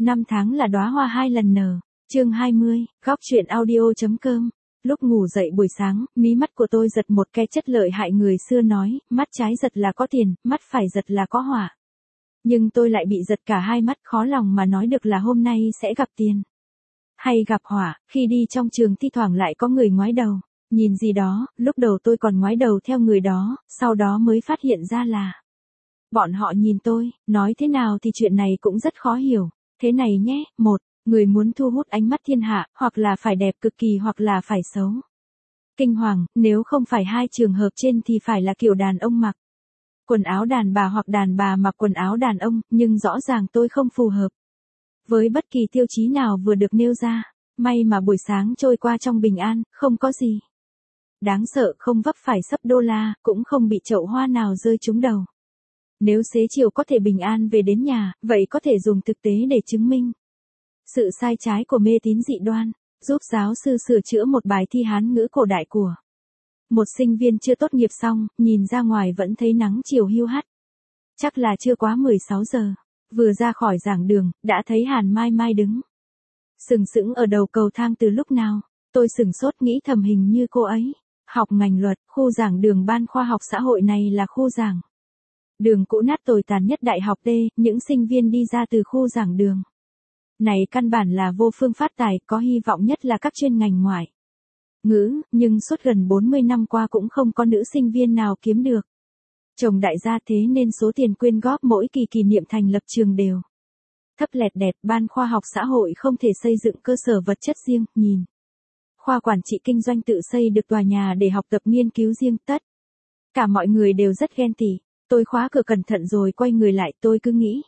Năm tháng là đóa hoa hai lần nở. Chương 20, góc truyện audio.com. Lúc ngủ dậy buổi sáng, mí mắt của tôi giật một cái chất lợi hại người xưa nói, mắt trái giật là có tiền, mắt phải giật là có hỏa. Nhưng tôi lại bị giật cả hai mắt, khó lòng mà nói được là hôm nay sẽ gặp tiền hay gặp hỏa. Khi đi trong trường thi thoảng lại có người ngoái đầu nhìn gì đó, lúc đầu tôi còn ngoái đầu theo người đó, sau đó mới phát hiện ra là bọn họ nhìn tôi. Nói thế nào thì chuyện này cũng rất khó hiểu. Thế này nhé, một người muốn thu hút ánh mắt thiên hạ, hoặc là phải đẹp cực kỳ hoặc là phải xấu kinh hoàng, nếu không phải hai trường hợp trên thì phải là kiểu đàn ông mặc quần áo đàn bà hoặc đàn bà mặc quần áo đàn ông, nhưng rõ ràng tôi không phù hợp với bất kỳ tiêu chí nào vừa được nêu ra. May mà buổi sáng trôi qua trong bình an, không có gì đáng sợ, không vấp phải sấp đô la, cũng không bị chậu hoa nào rơi trúng đầu. Nếu xế chiều có thể bình an về đến nhà, vậy có thể dùng thực tế để chứng minh sự sai trái của mê tín dị đoan. Giúp giáo sư sửa chữa một bài thi Hán ngữ cổ đại của một sinh viên chưa tốt nghiệp xong, nhìn ra ngoài vẫn thấy nắng chiều hiu hắt. Chắc là chưa quá 16 giờ. Vừa ra khỏi giảng đường, đã thấy Hàn Mai Mai đứng sừng sững ở đầu cầu thang từ lúc nào. Tôi sửng sốt nghĩ thầm hình như cô ấy học ngành luật, khu giảng đường ban khoa học xã hội này là khu giảng đường cũ nát tồi tàn nhất đại học T. Những sinh viên đi ra từ khu giảng đường này căn bản là vô phương phát tài, có hy vọng nhất là các chuyên ngành ngoại ngữ, nhưng suốt gần 40 năm qua cũng không có nữ sinh viên nào kiếm được chồng đại gia, thế nên số tiền quyên góp mỗi kỳ kỷ niệm thành lập trường đều thấp lẹt đẹt. Ban khoa học xã hội không thể xây dựng cơ sở vật chất riêng, nhìn khoa quản trị kinh doanh tự xây được tòa nhà để học tập nghiên cứu riêng, tất cả mọi người đều rất ghen tị. Tôi khóa cửa cẩn thận rồi quay người lại, tôi cứ nghĩ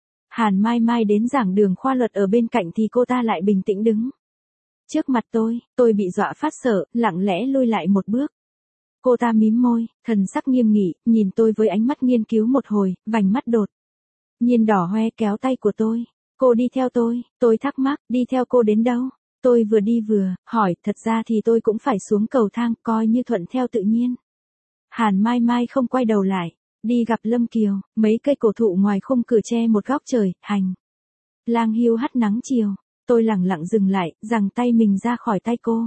Hàn Mai Mai đến giảng đường khoa luật ở bên cạnh thì cô ta lại bình tĩnh đứng trước mặt tôi bị dọa phát sợ, lặng lẽ lùi lại một bước. Cô ta mím môi, thần sắc nghiêm nghị, nhìn tôi với ánh mắt nghiên cứu một hồi, vành mắt đột nhiên đỏ hoe, kéo tay của tôi. Cô đi theo tôi thắc mắc, đi theo cô đến đâu? Tôi vừa đi vừa hỏi, thật ra thì tôi cũng phải xuống cầu thang, coi như thuận theo tự nhiên. Hàn Mai Mai không quay đầu lại, đi gặp Lâm Kiều. Mấy cây cổ thụ ngoài khung cửa che một góc trời, hành lang hiu hắt nắng chiều. Tôi lẳng lặng dừng lại, giằng tay mình ra khỏi tay cô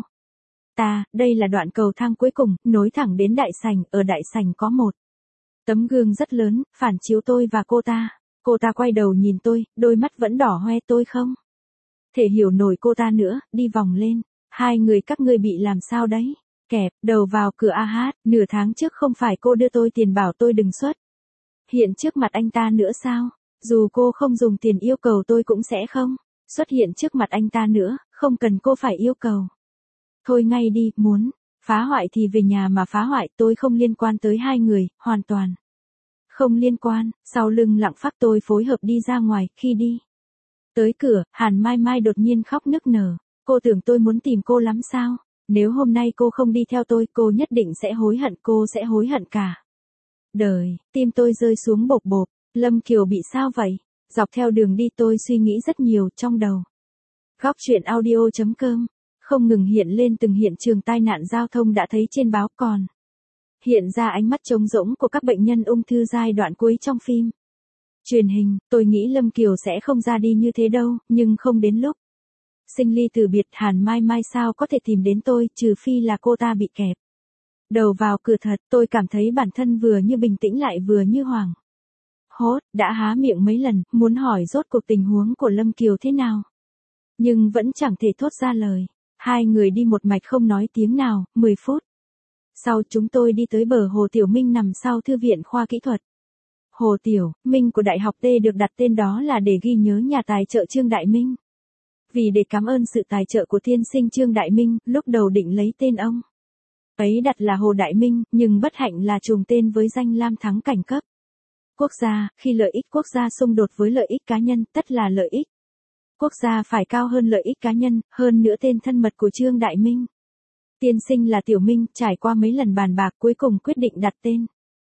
ta. Đây là đoạn cầu thang cuối cùng, nối thẳng đến đại sảnh. Ở đại sảnh có một tấm gương rất lớn, phản chiếu tôi và cô ta. Cô ta quay đầu nhìn tôi, đôi mắt vẫn đỏ hoe. Tôi không thể hiểu nổi cô ta nữa, đi vòng lên. Hai người các ngươi bị làm sao đấy? Kẹp đầu vào cửa a hát. Nửa tháng trước không phải cô đưa tôi tiền bảo tôi đừng xuất hiện trước mặt anh ta nữa sao? Dù cô không dùng tiền yêu cầu tôi cũng sẽ không xuất hiện trước mặt anh ta nữa, không cần cô phải yêu cầu. Thôi ngay đi, muốn phá hoại thì về nhà mà phá hoại, tôi không liên quan tới hai người, hoàn toàn không liên quan. Sau lưng lặng phát tôi phối hợp đi ra ngoài. Khi đi tới cửa, Hàn Mai Mai đột nhiên khóc nức nở. Cô tưởng tôi muốn tìm cô lắm sao? Nếu hôm nay cô không đi theo tôi, cô nhất định sẽ hối hận, cô sẽ hối hận cả đời. Tim tôi rơi xuống bộp bộp. Lâm Kiều bị sao vậy? Dọc theo đường đi tôi suy nghĩ rất nhiều, trong đầu góc truyện audio.com không ngừng hiện lên từng hiện trường tai nạn giao thông đã thấy trên báo, còn hiện ra ánh mắt trống rỗng của các bệnh nhân ung thư giai đoạn cuối trong phim truyền hình. Tôi nghĩ Lâm Kiều sẽ không ra đi như thế đâu, nhưng không đến lúc sinh ly từ biệt. Hàn Mai Mai sao có thể tìm đến tôi, trừ phi là cô ta bị kẹp đầu vào cửa thật. Tôi cảm thấy bản thân vừa như bình tĩnh lại vừa như hoảng hốt, đã há miệng mấy lần, muốn hỏi rốt cuộc tình huống của Lâm Kiều thế nào, nhưng vẫn chẳng thể thốt ra lời. Hai người đi một mạch không nói tiếng nào. 10 phút sau chúng tôi đi tới bờ hồ Tiểu Minh nằm sau thư viện khoa kỹ thuật. Hồ Tiểu Minh của Đại học T được đặt tên đó là để ghi nhớ nhà tài trợ Trương Đại Minh. Vì để cảm ơn sự tài trợ của tiên sinh Trương Đại Minh, lúc đầu định lấy tên ông ấy đặt là Hồ Đại Minh, nhưng bất hạnh là trùng tên với danh lam thắng cảnh cấp quốc gia. Khi lợi ích quốc gia xung đột với lợi ích cá nhân, tất là lợi ích quốc gia phải cao hơn lợi ích cá nhân. Hơn nữa tên thân mật của Trương Đại Minh tiên sinh là Tiểu Minh. Trải qua mấy lần bàn bạc, cuối cùng quyết định đặt tên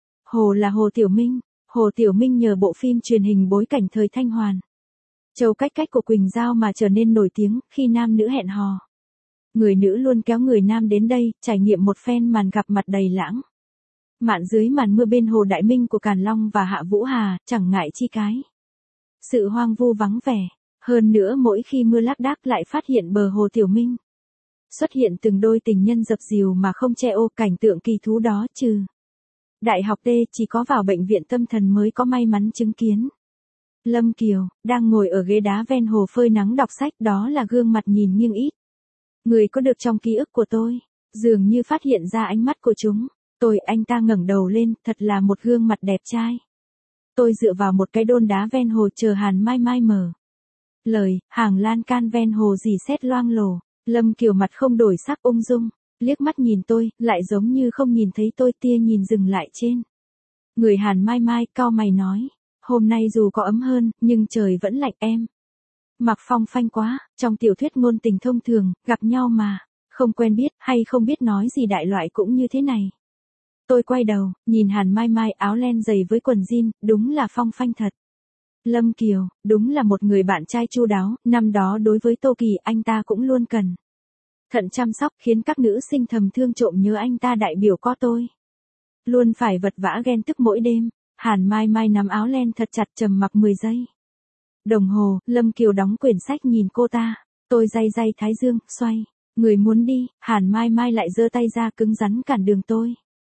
Hồ là Hồ Tiểu Minh. Hồ Tiểu Minh nhờ bộ phim truyền hình bối cảnh thời Thanh Hoàn Châu Cách Cách của Quỳnh Giao mà trở nên nổi tiếng. Khi nam nữ hẹn hò, người nữ luôn kéo người nam đến đây, trải nghiệm một phen màn gặp mặt đầy lãng mạn dưới màn mưa bên Hồ Đại Minh của Càn Long và Hạ Vũ Hà, chẳng ngại chi cái sự hoang vu vắng vẻ. Hơn nữa mỗi khi mưa lác đác lại phát hiện bờ hồ Tiểu Minh. Xuất hiện từng đôi tình nhân dập dìu mà không che ô, cảnh tượng kỳ thú đó trừ Đại học T chỉ có vào bệnh viện tâm thần mới có may mắn chứng kiến. Lâm Kiều, đang ngồi ở ghế đá ven hồ phơi nắng đọc sách, đó là gương mặt nhìn nghiêng ít. Người có được trong ký ức của tôi, dường như phát hiện ra ánh mắt của chúng. Anh ta ngẩng đầu lên, thật là một gương mặt đẹp trai. Tôi dựa vào một cái đôn đá ven hồ chờ Hàn Mai Mai mở lời, hàng lan can ven hồ rỉ sét loang lổ. Lâm Kiều mặt không đổi sắc ung dung, liếc mắt nhìn tôi, lại giống như không nhìn thấy tôi, tia nhìn dừng lại trên người Hàn Mai Mai, cau mày nói, hôm nay dù có ấm hơn, nhưng trời vẫn lạnh em. Mặc phong phanh quá, trong tiểu thuyết ngôn tình thông thường, gặp nhau mà, không quen biết, hay không biết nói gì đại loại cũng như thế này. Tôi quay đầu, nhìn Hàn Mai Mai áo len dày với quần jean, đúng là phong phanh thật. Lâm Kiều, đúng là một người bạn trai chu đáo, năm đó đối với Tô Kỳ anh ta cũng luôn cẩn thận chăm sóc, khiến các nữ sinh thầm thương trộm nhớ anh ta, đại biểu có tôi. Luôn phải vật vã ghen tức mỗi đêm. Hàn Mai Mai nắm áo len thật chặt, trầm mặc 10 giây. Đồng hồ, Lâm Kiều đóng quyển sách nhìn cô ta. Tôi day day thái dương, xoay người muốn đi, Hàn Mai Mai lại giơ tay ra cứng rắn cản đường tôi.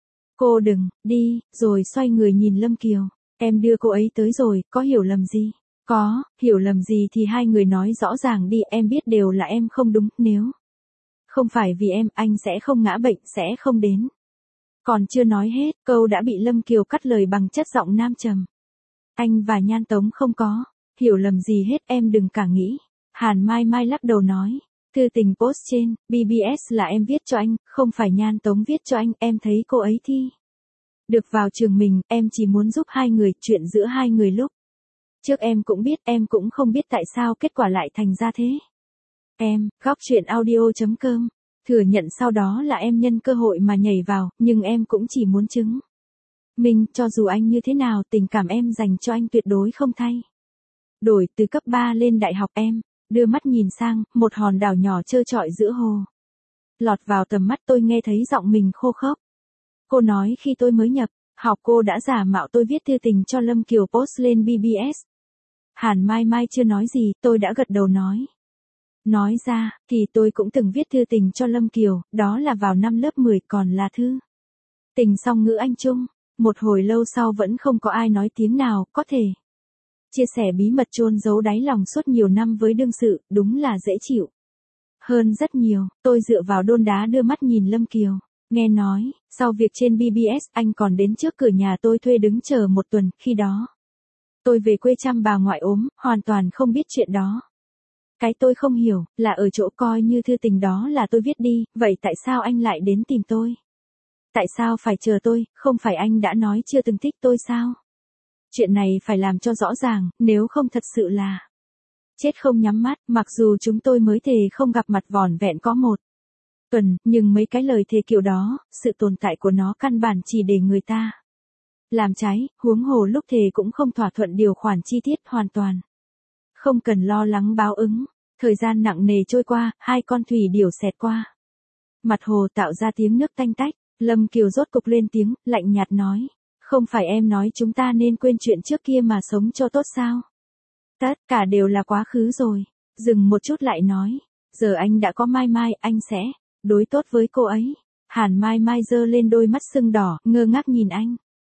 Cô đừng đi, rồi xoay người nhìn Lâm Kiều. Em đưa cô ấy tới rồi, có hiểu lầm gì? Có, hiểu lầm gì thì hai người nói rõ ràng đi, em biết đều là em không đúng, nếu không phải vì em, anh sẽ không ngã bệnh, sẽ không đến. Còn chưa nói hết, câu đã bị Lâm Kiều cắt lời bằng chất giọng nam trầm. Anh và Nhan Tống không có hiểu lầm gì hết, em đừng cả nghĩ. Hàn Mai Mai lắc đầu nói, thư tình post trên BBS là em viết cho anh, không phải Nhan Tống viết cho anh, em thấy cô ấy thi được vào trường mình, em chỉ muốn giúp hai người, chuyện giữa hai người lúc trước em cũng biết, em cũng không biết tại sao kết quả lại thành ra thế. Em, góc chuyện audio.com, thừa nhận sau đó là em nhân cơ hội mà nhảy vào, nhưng em cũng chỉ muốn chứng minh, cho dù anh như thế nào, tình cảm em dành cho anh tuyệt đối không thay đổi. Từ cấp 3 lên đại học em, đưa mắt nhìn sang, một hòn đảo nhỏ trơ trọi giữa hồ. Lọt vào tầm mắt tôi, nghe thấy giọng mình khô khốc. Cô nói khi tôi mới nhập học cô đã giả mạo tôi viết thư tình cho Lâm Kiều post lên BBS. Hàn Mai Mai chưa nói gì, tôi đã gật đầu nói. Nói ra, thì tôi cũng từng viết thư tình cho Lâm Kiều, đó là vào năm lớp 10, còn là thư tình song ngữ Anh Trung. Một hồi lâu sau vẫn không có ai nói tiếng nào, có thể chia sẻ bí mật chôn giấu đáy lòng suốt nhiều năm với đương sự, đúng là dễ chịu hơn rất nhiều. Tôi dựa vào đôn đá đưa mắt nhìn Lâm Kiều. Nghe nói, sau việc trên BBS, anh còn đến trước cửa nhà tôi thuê đứng chờ một tuần, khi đó tôi về quê chăm bà ngoại ốm, hoàn toàn không biết chuyện đó. Cái tôi không hiểu, là ở chỗ coi như thư tình đó là tôi viết đi, vậy tại sao anh lại đến tìm tôi? Tại sao phải chờ tôi, không phải anh đã nói chưa từng thích tôi sao? Chuyện này phải làm cho rõ ràng, nếu không thật sự là chết không nhắm mắt. Mặc dù chúng tôi mới thề không gặp mặt vỏn vẹn có một tuần, nhưng mấy cái lời thề kiểu đó, sự tồn tại của nó căn bản chỉ để người ta làm trái, huống hồ lúc thề cũng không thỏa thuận điều khoản chi tiết, hoàn toàn không cần lo lắng báo ứng. Thời gian nặng nề trôi qua, hai con thủy điểu xẹt qua mặt hồ, tạo ra tiếng nước tanh tách. Lâm Kiều rốt cục lên tiếng, lạnh nhạt nói, không phải em nói chúng ta nên quên chuyện trước kia mà sống cho tốt sao? Tất cả đều là quá khứ rồi. Dừng một chút lại nói, giờ anh đã có Mai Mai, anh sẽ đối tốt với cô ấy. Hàn Mai Mai giơ lên đôi mắt sưng đỏ, ngơ ngác nhìn anh.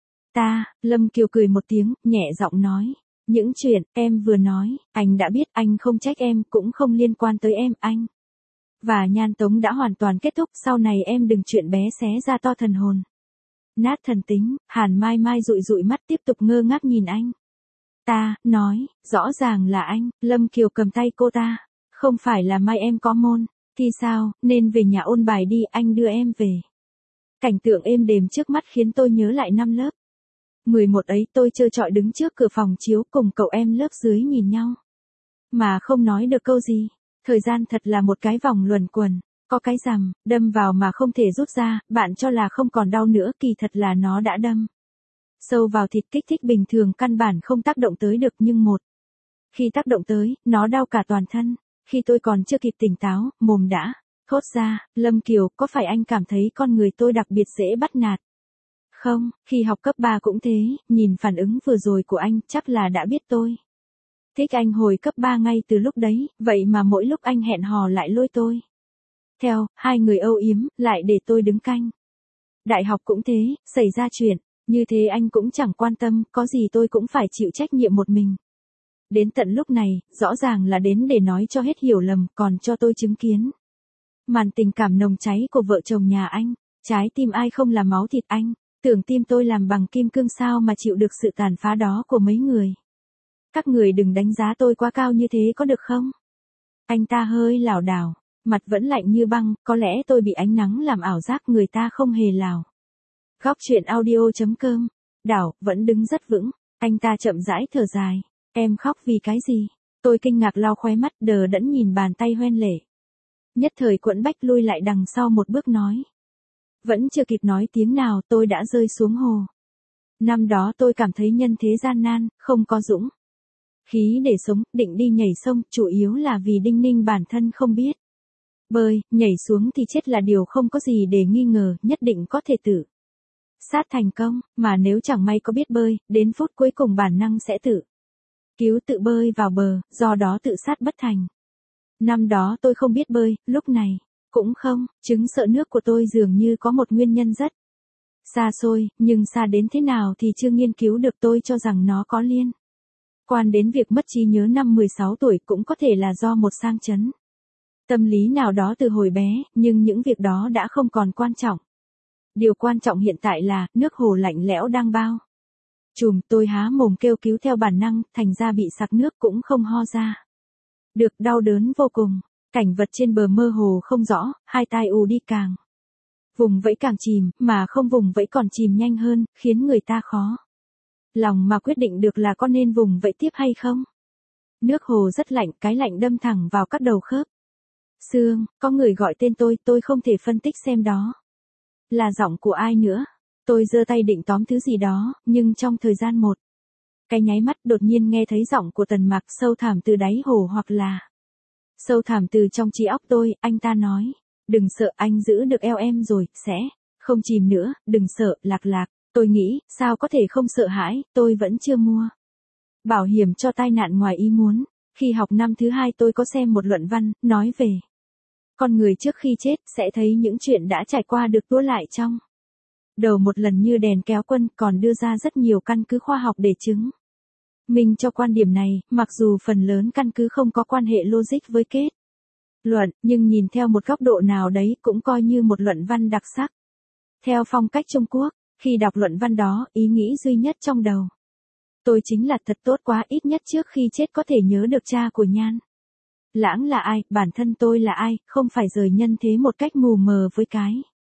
Lâm Kiều cười một tiếng, nhẹ giọng nói, những chuyện em vừa nói, anh đã biết, anh không trách em, cũng không liên quan tới em, anh và Nhan Tống đã hoàn toàn kết thúc, sau này em đừng chuyện bé xé ra to thần hồn nát thần tính. Hàn Mai Mai dụi dụi mắt, tiếp tục ngơ ngác nhìn anh. Nói, rõ ràng là anh. Lâm Kiều cầm tay cô ta, không phải là mai em có môn thì sao, nên về nhà ôn bài đi, anh đưa em về. Cảnh tượng êm đềm trước mắt khiến tôi nhớ lại năm lớp 11 ấy, tôi trơ trọi đứng trước cửa phòng chiếu cùng cậu em lớp dưới nhìn nhau mà không nói được câu gì. Thời gian thật là một cái vòng luẩn quẩn, có cái rằm đâm vào mà không thể rút ra, bạn cho là không còn đau nữa, kỳ thật là nó đã đâm sâu vào thịt. Kích thích bình thường căn bản không tác động tới được, nhưng một khi tác động tới, nó đau cả toàn thân. Khi tôi còn chưa kịp tỉnh táo, mồm đã thốt ra, Lâm Kiều, có phải anh cảm thấy con người tôi đặc biệt dễ bắt nạt không? Khi học cấp 3 cũng thế, nhìn phản ứng vừa rồi của anh, chắc là đã biết tôi Thích anh hồi cấp 3 ngay từ lúc đấy, vậy mà mỗi lúc anh hẹn hò lại lôi tôi theo, hai người âu yếm, lại để tôi đứng canh. Đại học cũng thế, xảy ra chuyện, như thế anh cũng chẳng quan tâm, có gì tôi cũng phải chịu trách nhiệm một mình. Đến tận lúc này, rõ ràng là đến để nói cho hết hiểu lầm, còn cho tôi chứng kiến màn tình cảm nồng cháy của vợ chồng nhà anh. Trái tim ai không là máu thịt anh, tưởng tim tôi làm bằng kim cương sao mà chịu được sự tàn phá đó của mấy người. Các người đừng đánh giá tôi quá cao như thế có được không? Anh ta hơi lảo đảo, mặt vẫn lạnh như băng, có lẽ tôi bị ánh nắng làm ảo giác người ta không hề lảo. Góc chuyện audio.com, Đảo, vẫn đứng rất vững, anh ta chậm rãi thở dài. Em khóc vì cái gì? Tôi kinh ngạc lau khóe mắt đờ đẫn nhìn bàn tay hoen lệ. Nhất thời Quẫn Bách lui lại đằng sau một bước nói. Vẫn chưa kịp nói tiếng nào tôi đã rơi xuống hồ. Năm đó tôi cảm thấy nhân thế gian nan, không có dũng khí để sống, định đi nhảy sông, chủ yếu là vì đinh ninh bản thân không biết bơi, nhảy xuống thì chết là điều không có gì để nghi ngờ, nhất định có thể tự sát thành công, mà nếu chẳng may có biết bơi, đến phút cuối cùng bản năng sẽ tự cứu tự bơi vào bờ, do đó tự sát bất thành. Năm đó tôi không biết bơi, lúc này cũng không, chứng sợ nước của tôi dường như có một nguyên nhân rất xa xôi, nhưng xa đến thế nào thì chưa nghiên cứu được, tôi cho rằng nó có liên quan đến việc mất trí nhớ năm 16 tuổi, cũng có thể là do một sang chấn tâm lý nào đó từ hồi bé, nhưng những việc đó đã không còn quan trọng. Điều quan trọng hiện tại là, nước hồ lạnh lẽo đang bao trùm, tôi há mồm kêu cứu theo bản năng, thành ra bị sặc nước cũng không ho ra được, đau đớn vô cùng. Cảnh vật trên bờ mơ hồ không rõ, hai tai ù đi càng vùng vẫy càng chìm, mà không vùng vẫy còn chìm nhanh hơn, khiến người ta khó lòng mà quyết định được là có nên vùng vẫy tiếp hay không. Nước hồ rất lạnh, cái lạnh đâm thẳng vào các đầu khớp xương, có người gọi tên tôi không thể phân tích xem đó là giọng của ai nữa. Tôi giơ tay định tóm thứ gì đó, nhưng trong thời gian một cái nháy mắt đột nhiên nghe thấy giọng của Tần Mạc sâu thẳm từ đáy hồ, hoặc là sâu thẳm từ trong trí óc tôi. Anh ta nói, đừng sợ, anh giữ được eo em rồi, sẽ không chìm nữa, đừng sợ. Lạc Lạc, tôi nghĩ, sao có thể không sợ hãi, tôi vẫn chưa mua bảo hiểm cho tai nạn ngoài ý muốn. Khi học năm thứ 2 tôi có xem một luận văn, nói về con người trước khi chết, sẽ thấy những chuyện đã trải qua được tua lại trong đầu một lần như đèn kéo quân, còn đưa ra rất nhiều căn cứ khoa học để chứng minh cho quan điểm này, mặc dù phần lớn căn cứ không có quan hệ logic với kết luận, nhưng nhìn theo một góc độ nào đấy cũng coi như một luận văn đặc sắc. Theo phong cách Trung Quốc, khi đọc luận văn đó, ý nghĩ duy nhất trong đầu tôi chính là thật tốt quá, ít nhất trước khi chết có thể nhớ được cha của Nhan Lãng là ai, bản thân tôi là ai, không phải rời nhân thế một cách mù mờ với cái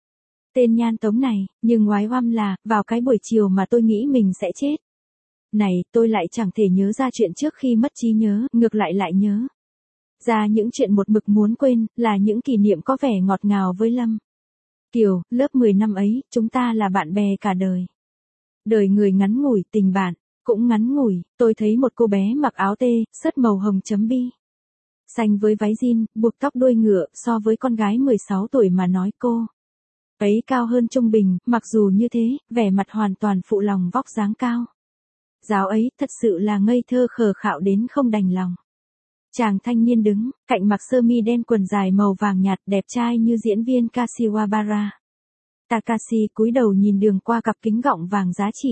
tên Nhan Tống này. Nhưng ngoái oăm là, vào cái buổi chiều mà tôi nghĩ mình sẽ chết này, tôi lại chẳng thể nhớ ra chuyện trước khi mất trí nhớ, ngược lại nhớ ra những chuyện một mực muốn quên, là những kỷ niệm có vẻ ngọt ngào với Lâm Kiều. Lớp 10 năm ấy, chúng ta là bạn bè cả đời. Đời người ngắn ngủi, tình bạn cũng ngắn ngủi. Tôi thấy một cô bé mặc áo tê, sớt màu hồng chấm bi xanh với váy jean, buộc tóc đuôi ngựa, so với con gái 16 tuổi mà nói cô ấy cao hơn trung bình, mặc dù như thế, vẻ mặt hoàn toàn phụ lòng vóc dáng cao giáo ấy, thật sự là ngây thơ khờ khạo đến không đành lòng. Chàng thanh niên đứng cạnh mặc sơ mi đen quần dài màu vàng nhạt, đẹp trai như diễn viên Kashiwabara Takashi, cúi đầu nhìn đường qua cặp kính gọng vàng giá trị.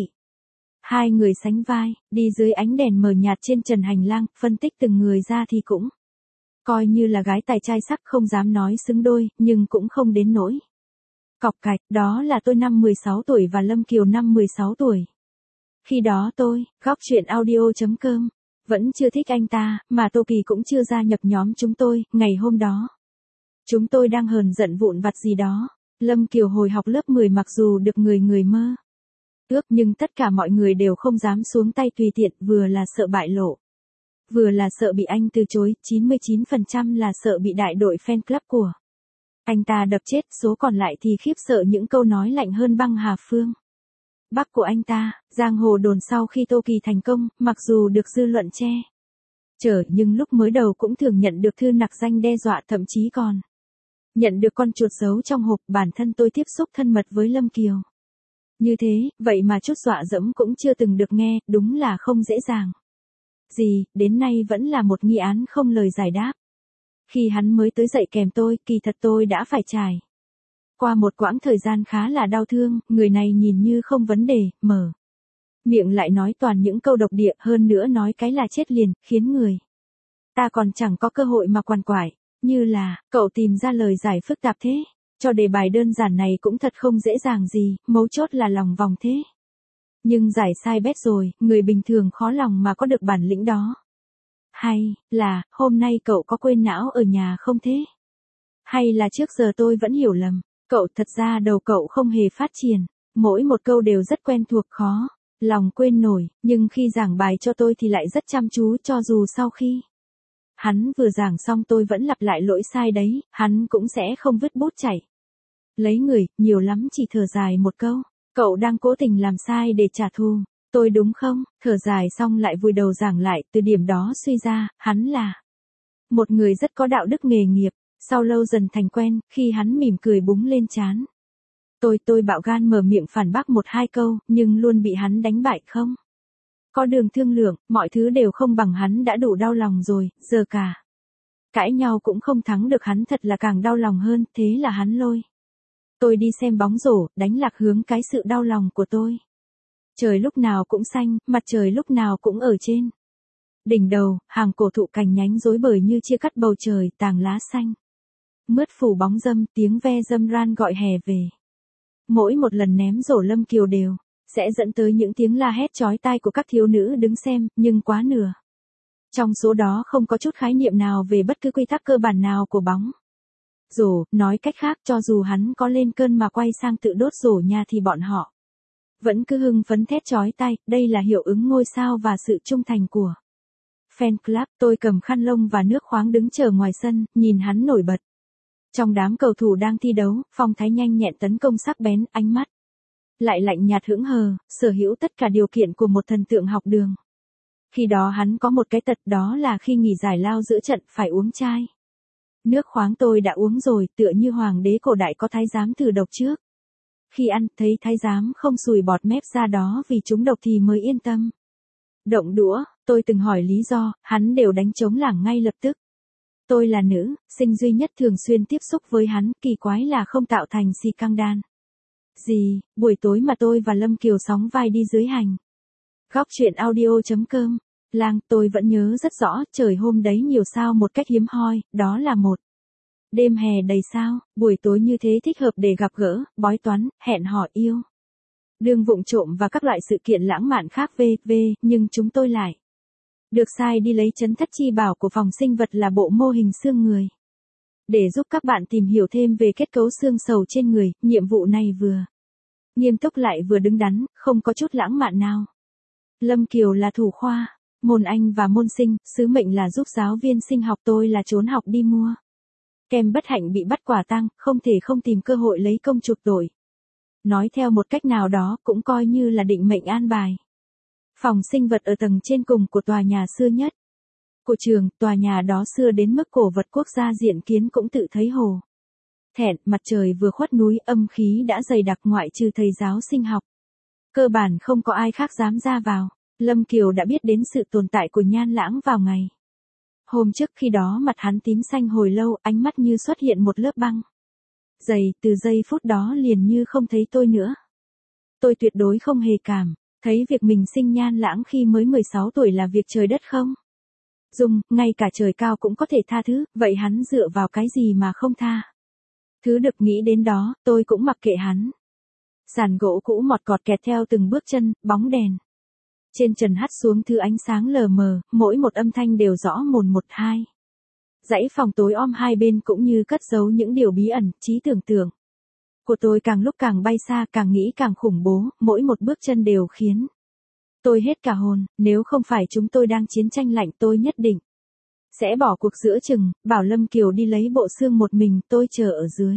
Hai người sánh vai, đi dưới ánh đèn mờ nhạt trên trần hành lang, phân tích từng người ra thì cũng coi như là gái tài trai sắc, không dám nói xứng đôi, nhưng cũng không đến nỗi cọc cạch. Đó là tôi năm 16 tuổi và Lâm Kiều năm 16 tuổi. Khi đó tôi, góc chuyện audio.com, vẫn chưa thích anh ta, mà Tô Kỳ cũng chưa gia nhập nhóm chúng tôi. Ngày hôm đó, chúng tôi đang hờn giận vụn vặt gì đó. Lâm Kiều hồi học lớp 10 mặc dù được người mơ ước, nhưng tất cả mọi người đều không dám xuống tay tùy tiện, vừa là sợ bại lộ, vừa là sợ bị anh từ chối, 99% là sợ bị đại đội fan club của anh ta đập chết, số còn lại thì khiếp sợ những câu nói lạnh hơn băng hà phương Bắc của anh ta. Giang hồ đồn sau khi Tô Kỳ thành công, mặc dù được dư luận che chở, nhưng lúc mới đầu cũng thường nhận được thư nặc danh đe dọa, thậm chí còn nhận được con chuột giấu trong hộp. Bản thân tôi tiếp xúc thân mật với Lâm Kiều như thế, vậy mà chút dọa dẫm cũng chưa từng được nghe, đúng là không dễ dàng. Gì, đến nay vẫn là một nghi án không lời giải đáp. Khi hắn mới tới dậy kèm tôi, kỳ thật tôi đã phải trải qua một quãng thời gian khá là đau thương, người này nhìn như không vấn đề, mở miệng lại nói toàn những câu độc địa, hơn nữa nói cái là chết liền, khiến người ta còn chẳng có cơ hội mà quằn quại, như là, cậu tìm ra lời giải phức tạp thế, cho đề bài đơn giản này cũng thật không dễ dàng gì, mấu chốt là lòng vòng thế. Nhưng giải sai bét rồi, người bình thường khó lòng mà có được bản lĩnh đó. Hay là, hôm nay cậu có quên não ở nhà không thế? Hay là trước giờ tôi vẫn hiểu lầm, cậu thật ra đầu cậu không hề phát triển, mỗi một câu đều rất quen thuộc khó, lòng quên nổi, nhưng khi giảng bài cho tôi thì lại rất chăm chú cho dù sau khi hắn vừa giảng xong tôi vẫn lặp lại lỗi sai đấy, hắn cũng sẽ không vứt bút chảy. Lấy người, nhiều lắm chỉ thở dài một câu, cậu đang cố tình làm sai để trả thù, tôi đúng không? Thở dài xong lại vùi đầu giảng lại, từ điểm đó suy ra, hắn là một người rất có đạo đức nghề nghiệp, sau lâu dần thành quen, khi hắn mỉm cười búng lên trán. Tôi bạo gan mở miệng phản bác một hai câu, nhưng luôn bị hắn đánh bại không? Có đường thương lượng, mọi thứ đều không bằng hắn đã đủ đau lòng rồi, giờ cả cãi nhau cũng không thắng được hắn, thật là càng đau lòng hơn, thế là hắn lôi tôi đi xem bóng rổ, đánh lạc hướng cái sự đau lòng của tôi. Trời lúc nào cũng xanh, mặt trời lúc nào cũng ở trên đỉnh đầu, hàng cổ thụ cành nhánh rối bời như chia cắt bầu trời, tàng lá xanh mướt phủ bóng dâm, tiếng ve dâm ran gọi hè về. Mỗi một lần ném rổ Lâm Kiều đều sẽ dẫn tới những tiếng la hét chói tai của các thiếu nữ đứng xem, nhưng quá nửa trong số đó không có chút khái niệm nào về bất cứ quy tắc cơ bản nào của bóng rổ, nói cách khác cho dù hắn có lên cơn mà quay sang tự đốt rổ nhà thì bọn họ vẫn cứ hưng phấn thét chói tai, đây là hiệu ứng ngôi sao và sự trung thành của fan club. Tôi cầm khăn lông và nước khoáng đứng chờ ngoài sân, nhìn hắn nổi bật. Trong đám cầu thủ đang thi đấu, phong thái nhanh nhẹn tấn công sắc bén, ánh mắt lại lạnh nhạt hững hờ, sở hữu tất cả điều kiện của một thần tượng học đường. Khi đó hắn có một cái tật, đó là khi nghỉ giải lao giữa trận phải uống chai nước khoáng. Tôi đã uống rồi, tựa như hoàng đế cổ đại có thái giám thử độc trước. Khi ăn, thấy thái giám không sùi bọt mép ra đó vì chúng độc thì mới yên tâm động đũa. Tôi từng hỏi lý do, hắn đều đánh trống lảng ngay lập tức. Tôi là nữ sinh duy nhất thường xuyên tiếp xúc với hắn, kỳ quái là không tạo thành xì căng đan gì. Buổi tối mà tôi và Lâm Kiều sóng vai đi dưới hành góc truyện audio.com lang, tôi vẫn nhớ rất rõ, trời hôm đấy nhiều sao một cách hiếm hoi, đó là một đêm hè đầy sao, buổi tối như thế thích hợp để gặp gỡ, bói toán, hẹn hò yêu đương vụng trộm và các loại sự kiện lãng mạn khác v.v. Nhưng chúng tôi lại được sai đi lấy chấn thất chi bảo của phòng sinh vật là bộ mô hình xương người. Để giúp các bạn tìm hiểu thêm về kết cấu xương sầu trên người, nhiệm vụ này vừa nghiêm túc lại vừa đứng đắn, không có chút lãng mạn nào. Lâm Kiều là thủ khoa môn Anh và môn sinh, sứ mệnh là giúp giáo viên sinh học, tôi là trốn học đi mua kem, bất hạnh bị bắt quả tang, không thể không tìm cơ hội lấy công chuộc tội. Nói theo một cách nào đó cũng coi như là định mệnh an bài. Phòng sinh vật ở tầng trên cùng của tòa nhà xưa nhất của trường, tòa nhà đó xưa đến mức cổ vật quốc gia diện kiến cũng tự thấy hồ thẹn. Mặt trời vừa khuất núi, âm khí đã dày đặc, ngoại trừ thầy giáo sinh học cơ bản không có ai khác dám ra vào. Lâm Kiều đã biết đến sự tồn tại của Nhan Lãng vào ngày hôm trước, khi đó mặt hắn tím xanh hồi lâu, ánh mắt như xuất hiện một lớp băng dày, từ giây phút đó liền như không thấy tôi nữa. Tôi tuyệt đối không hề cảm thấy việc mình sinh Nhan Lãng khi mới 16 tuổi là việc trời đất không dung, ngay cả trời cao cũng có thể tha thứ, vậy hắn dựa vào cái gì mà không tha thứ được. Nghĩ đến đó, tôi cũng mặc kệ hắn. Sàn gỗ cũ mọt cọt kẹt theo từng bước chân, bóng đèn trên trần hắt xuống thứ ánh sáng lờ mờ, mỗi một âm thanh đều rõ mồn một. Hai dãy phòng tối om hai bên cũng như cất giấu những điều bí ẩn, trí tưởng tượng của tôi càng lúc càng bay xa, càng nghĩ càng khủng bố, mỗi một bước chân đều khiến tôi hết cả hồn. Nếu không phải chúng tôi đang chiến tranh lạnh, tôi nhất định sẽ bỏ cuộc giữa chừng, bảo Lâm Kiều đi lấy bộ xương một mình, tôi chờ ở dưới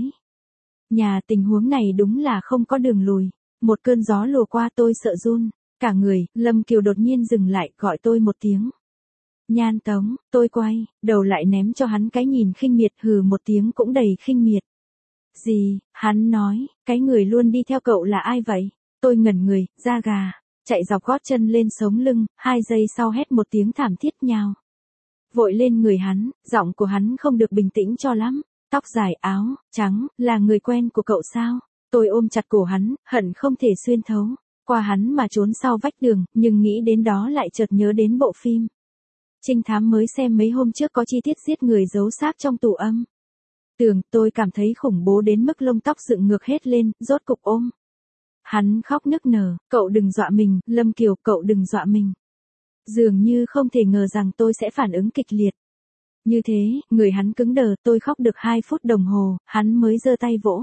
nhà. Tình huống này đúng là không có đường lùi. Một cơn gió lùa qua, tôi sợ run cả người. Lâm Kiều đột nhiên dừng lại, gọi tôi một tiếng Nhan Tống. Tôi quay đầu lại ném cho hắn cái nhìn khinh miệt, hừ một tiếng cũng đầy khinh miệt. Gì? Hắn nói, cái người luôn đi theo cậu là ai vậy? Tôi ngẩn người, da gà chạy dọc gót chân lên sống lưng, 2 giây sau hét một tiếng thảm thiết nhào. Vội lên người hắn, giọng của hắn không được bình tĩnh cho lắm. Tóc dài áo, trắng, là người quen của cậu sao? Tôi ôm chặt cổ hắn, hận không thể xuyên thấu qua hắn mà trốn sau vách tường, nhưng nghĩ đến đó lại chợt nhớ đến bộ phim trinh thám mới xem mấy hôm trước có chi tiết giết người giấu xác trong tủ âm tường. Tôi cảm thấy khủng bố đến mức lông tóc dựng ngược hết lên, rốt cục ôm hắn khóc nức nở. Cậu đừng dọa mình, Lâm Kiều, cậu đừng dọa mình. Dường như không thể ngờ rằng tôi sẽ phản ứng kịch liệt như thế, người hắn cứng đờ. Tôi khóc được 2 phút đồng hồ, hắn mới giơ tay vỗ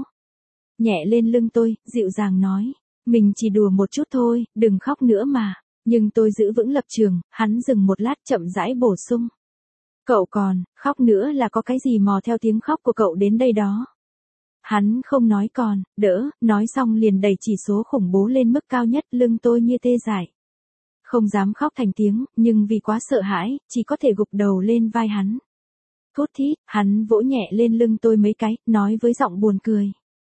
nhẹ lên lưng tôi, dịu dàng nói, mình chỉ đùa một chút thôi, đừng khóc nữa mà. Nhưng tôi giữ vững lập trường, hắn dừng một lát chậm rãi bổ sung. Cậu còn, khóc nữa là có cái gì mò theo tiếng khóc của cậu đến đây đó. Hắn không nói còn, đỡ, nói xong liền đẩy chỉ số khủng bố lên mức cao nhất, lưng tôi như tê dại. Không dám khóc thành tiếng, nhưng vì quá sợ hãi, chỉ có thể gục đầu lên vai hắn. Thút thít, hắn vỗ nhẹ lên lưng tôi mấy cái, nói với giọng buồn cười.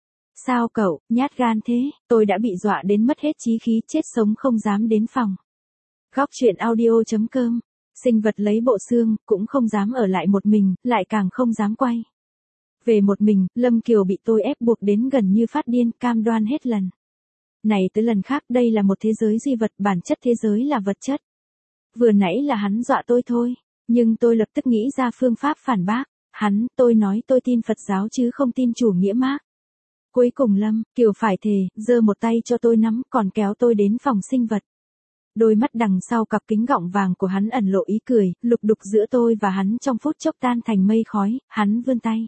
Sao cậu, nhát gan thế, tôi đã bị dọa đến mất hết chí khí, chết sống không dám đến phòng. Góc truyện audio.com, sinh vật lấy bộ xương, cũng không dám ở lại một mình, lại càng không dám quay về một mình. Lâm Kiều bị tôi ép buộc đến gần như phát điên, cam đoan hết lần này tới lần khác đây là một thế giới duy vật, bản chất thế giới là vật chất. Vừa nãy là hắn dọa tôi thôi, nhưng tôi lập tức nghĩ ra phương pháp phản bác. Tôi nói tôi tin Phật giáo chứ không tin chủ nghĩa Mác. Cuối cùng Lâm Kiều phải thề, giơ một tay cho tôi nắm, còn kéo tôi đến phòng sinh vật. Đôi mắt đằng sau cặp kính gọng vàng của hắn ẩn lộ ý cười, lục đục giữa tôi và hắn trong phút chốc tan thành mây khói. Hắn vươn tay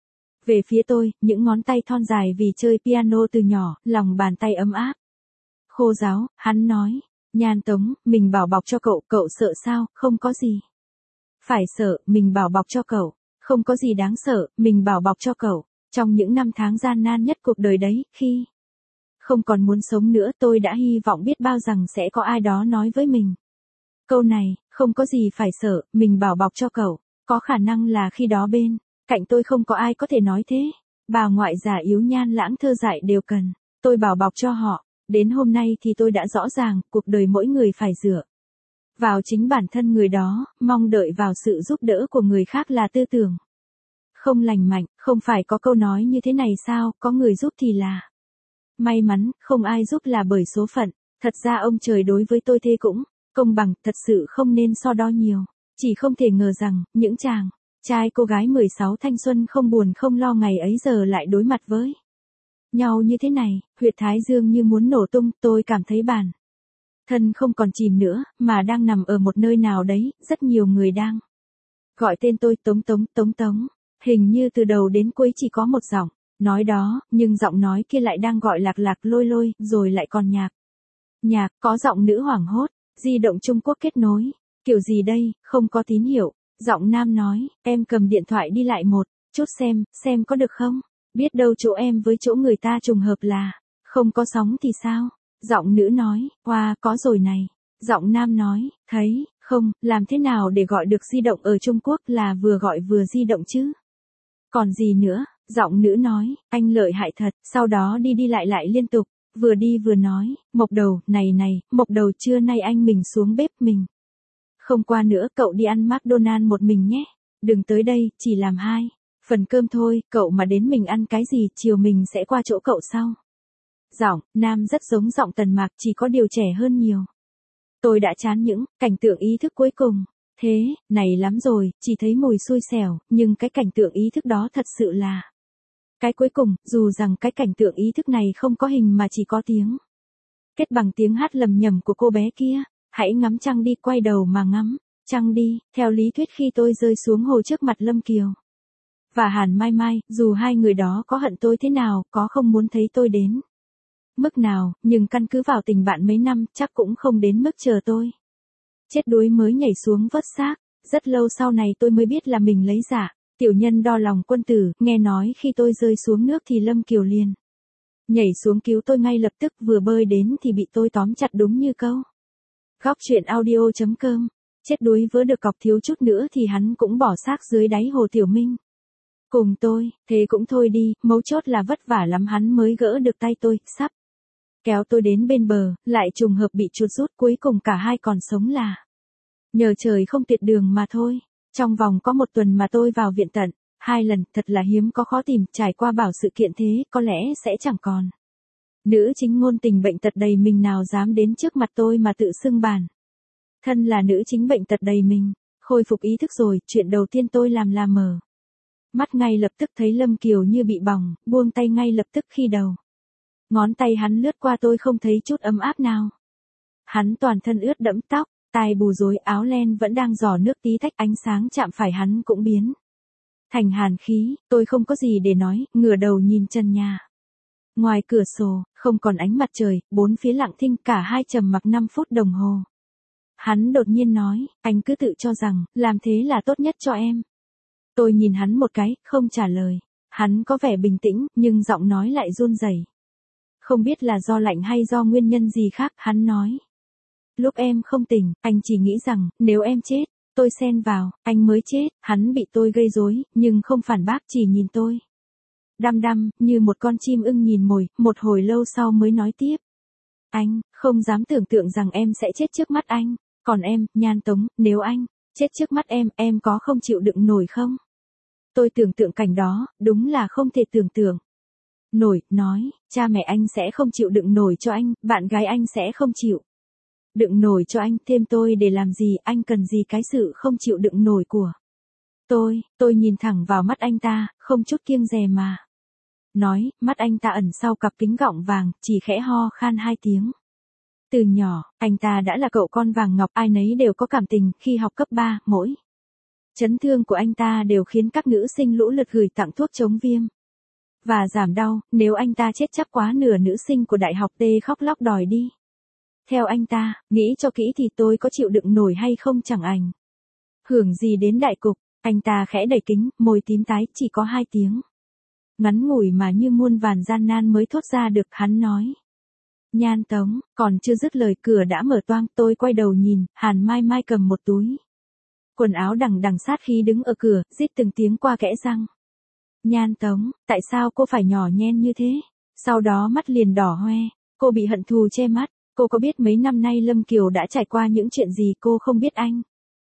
về phía tôi, những ngón tay thon dài vì chơi piano từ nhỏ, lòng bàn tay ấm áp khô ráo. Hắn nói, Nhan Tống, mình bảo bọc cho cậu, cậu sợ sao? Không có gì phải sợ, mình bảo bọc cho cậu. Không có gì đáng sợ, mình bảo bọc cho cậu. Trong những năm tháng gian nan nhất cuộc đời đấy, khi không còn muốn sống nữa, tôi đã hy vọng biết bao rằng sẽ có ai đó nói với mình câu này, không có gì phải sợ, mình bảo bọc cho cậu. Có khả năng là khi đó bên cạnh tôi không có ai có thể nói thế. Bà ngoại già yếu nhan lãng thơ dại đều cần tôi bảo bọc cho họ. Đến hôm nay thì tôi đã rõ ràng, cuộc đời mỗi người phải dựa vào chính bản thân người đó, mong đợi vào sự giúp đỡ của người khác là tư tưởng không lành mạnh. Không phải có câu nói như thế này sao, có người giúp thì là may mắn, không ai giúp là bởi số phận. Thật ra ông trời đối với tôi thế cũng công bằng, thật sự không nên so đo nhiều. Chỉ không thể ngờ rằng, những chàng trai cô gái 16 thanh xuân không buồn không lo ngày ấy giờ lại đối mặt với nhau như thế này. Huyệt thái dương như muốn nổ tung. Tôi cảm thấy bản thân không còn chìm nữa, mà đang nằm ở một nơi nào đấy, rất nhiều người đang gọi tên tôi, Tống Tống, Tống Tống. Hình như từ đầu đến cuối chỉ có một giọng nói đó, nhưng giọng nói kia lại đang gọi Lạc Lạc, Lôi Lôi, rồi lại còn Nhạc. Có giọng nữ hoảng hốt, di động Trung Quốc kết nối. Kiểu gì đây, không có tín hiệu. Giọng nam nói, em cầm điện thoại đi lại một chút xem có được không? Biết đâu chỗ em với chỗ người ta trùng hợp là không có sóng thì sao? Giọng nữ nói, wow, có rồi này. Giọng nam nói, thấy không, làm thế nào để gọi được di động ở Trung Quốc là vừa gọi vừa di động chứ? Còn gì nữa? Giọng nữ nói, anh lợi hại thật. Sau đó đi lại liên tục, vừa đi vừa nói, Mộc Đầu, này, Mộc Đầu, trưa nay anh mình xuống bếp, mình không qua nữa, cậu đi ăn McDonald's một mình nhé. Đừng tới đây, chỉ làm 2 phần cơm thôi, cậu mà đến mình ăn cái gì, chiều mình sẽ qua chỗ cậu sau. Giọng nam rất giống giọng Tần Mạc, chỉ có điều trẻ hơn nhiều. Tôi đã chán những cảnh tượng ý thức cuối cùng. Thế này lắm rồi, chỉ thấy mùi xui xẻo, nhưng cái cảnh tượng ý thức đó thật sự là cái cuối cùng, dù rằng cái cảnh tượng ý thức này không có hình mà chỉ có tiếng kết bằng tiếng hát lầm nhầm của cô bé kia. Hãy ngắm trăng đi, quay đầu mà ngắm trăng đi. Theo lý thuyết khi tôi rơi xuống hồ trước mặt Lâm Kiều và Hàn Mai Mai, dù hai người đó có hận tôi thế nào, có không muốn thấy tôi đến mức nào, nhưng căn cứ vào tình bạn mấy năm, chắc cũng không đến mức chờ tôi chết đuối mới nhảy xuống vớt xác. Rất lâu sau này tôi mới biết là mình lấy giả tiểu nhân đo lòng quân tử. Nghe nói khi tôi rơi xuống nước thì Lâm Kiều liền nhảy xuống cứu tôi ngay lập tức, vừa bơi đến thì bị tôi tóm chặt đúng như câu góc truyện audio.com. Chết đuối vớ được cọc, thiếu chút nữa thì hắn cũng bỏ xác dưới đáy hồ Tiểu Minh cùng tôi. Thế cũng thôi đi, mấu chốt là vất vả lắm hắn mới gỡ được tay tôi. Sắp kéo tôi đến bên bờ, lại trùng hợp bị chuột rút, cuối cùng cả hai còn sống là nhờ trời không tuyệt đường mà thôi. Trong vòng có 1 tuần mà tôi vào viện tận 2 lần, thật là hiếm có khó tìm, trải qua bảo sự kiện thế, có lẽ sẽ chẳng còn. Nữ chính ngôn tình bệnh tật đầy mình nào dám đến trước mặt tôi mà tự xưng bản thân là nữ chính bệnh tật đầy mình. Khôi phục ý thức rồi, chuyện đầu tiên tôi làm là mở mắt ngay lập tức thấy Lâm Kiều như bị bỏng, buông tay ngay lập tức khi đầu ngón tay hắn lướt qua tôi không thấy chút ấm áp nào. Hắn toàn thân ướt đẫm tóc, tai bù rối, áo len vẫn đang rỏ nước tí tách, ánh sáng chạm phải hắn cũng biến thành hàn khí. Tôi không có gì để nói, ngửa đầu nhìn trần nhà. Ngoài cửa sổ, không còn ánh mặt trời, bốn phía lặng thinh, cả hai trầm mặc 5 phút đồng hồ. Hắn đột nhiên nói, anh cứ tự cho rằng, làm thế là tốt nhất cho em. Tôi nhìn hắn một cái, không trả lời. Hắn có vẻ bình tĩnh, nhưng giọng nói lại run rẩy. Không biết là do lạnh hay do nguyên nhân gì khác, hắn nói. Lúc em không tỉnh, anh chỉ nghĩ rằng, nếu em chết, tôi xen vào, anh mới chết. Hắn bị tôi gây rối, nhưng không phản bác, chỉ nhìn tôi đăm đăm, như một con chim ưng nhìn mồi, một hồi lâu sau mới nói tiếp. Anh, không dám tưởng tượng rằng em sẽ chết trước mắt anh. Còn em, Nhan Tống, nếu anh chết trước mắt em có không chịu đựng nổi không? Tôi tưởng tượng cảnh đó, đúng là không thể tưởng tượng nổi, nói, cha mẹ anh sẽ không chịu đựng nổi cho anh, bạn gái anh sẽ không chịu đựng nổi cho anh, thêm tôi để làm gì, anh cần gì cái sự không chịu đựng nổi của tôi nhìn thẳng vào mắt anh ta, không chút kiêng dè mà nói, mắt anh ta ẩn sau cặp kính gọng vàng, chỉ khẽ ho khan 2 tiếng. Từ nhỏ, anh ta đã là cậu con vàng ngọc, ai nấy đều có cảm tình, khi học cấp 3, mỗi chấn thương của anh ta đều khiến các nữ sinh lũ lượt gửi tặng thuốc chống viêm và giảm đau, nếu anh ta chết chắc quá nửa nữ sinh của đại học tê khóc lóc đòi đi theo anh ta, nghĩ cho kỹ thì tôi có chịu đựng nổi hay không chẳng ảnh hưởng gì đến đại cục. Anh ta khẽ đẩy kính, môi tím tái, chỉ có 2 tiếng ngắn ngủi mà như muôn vàn gian nan mới thốt ra được. Hắn nói, Nhan Tống, còn chưa dứt lời cửa đã mở toang. Tôi quay đầu nhìn, Hàn Mai Mai cầm một túi quần áo đằng đằng sát khí đứng ở cửa, rít từng tiếng qua kẽ răng. Nhan Tống, tại sao cô phải nhỏ nhen như thế? Sau đó mắt liền đỏ hoe, cô bị hận thù che mắt. Cô có biết mấy năm nay Lâm Kiều đã trải qua những chuyện gì cô không biết anh?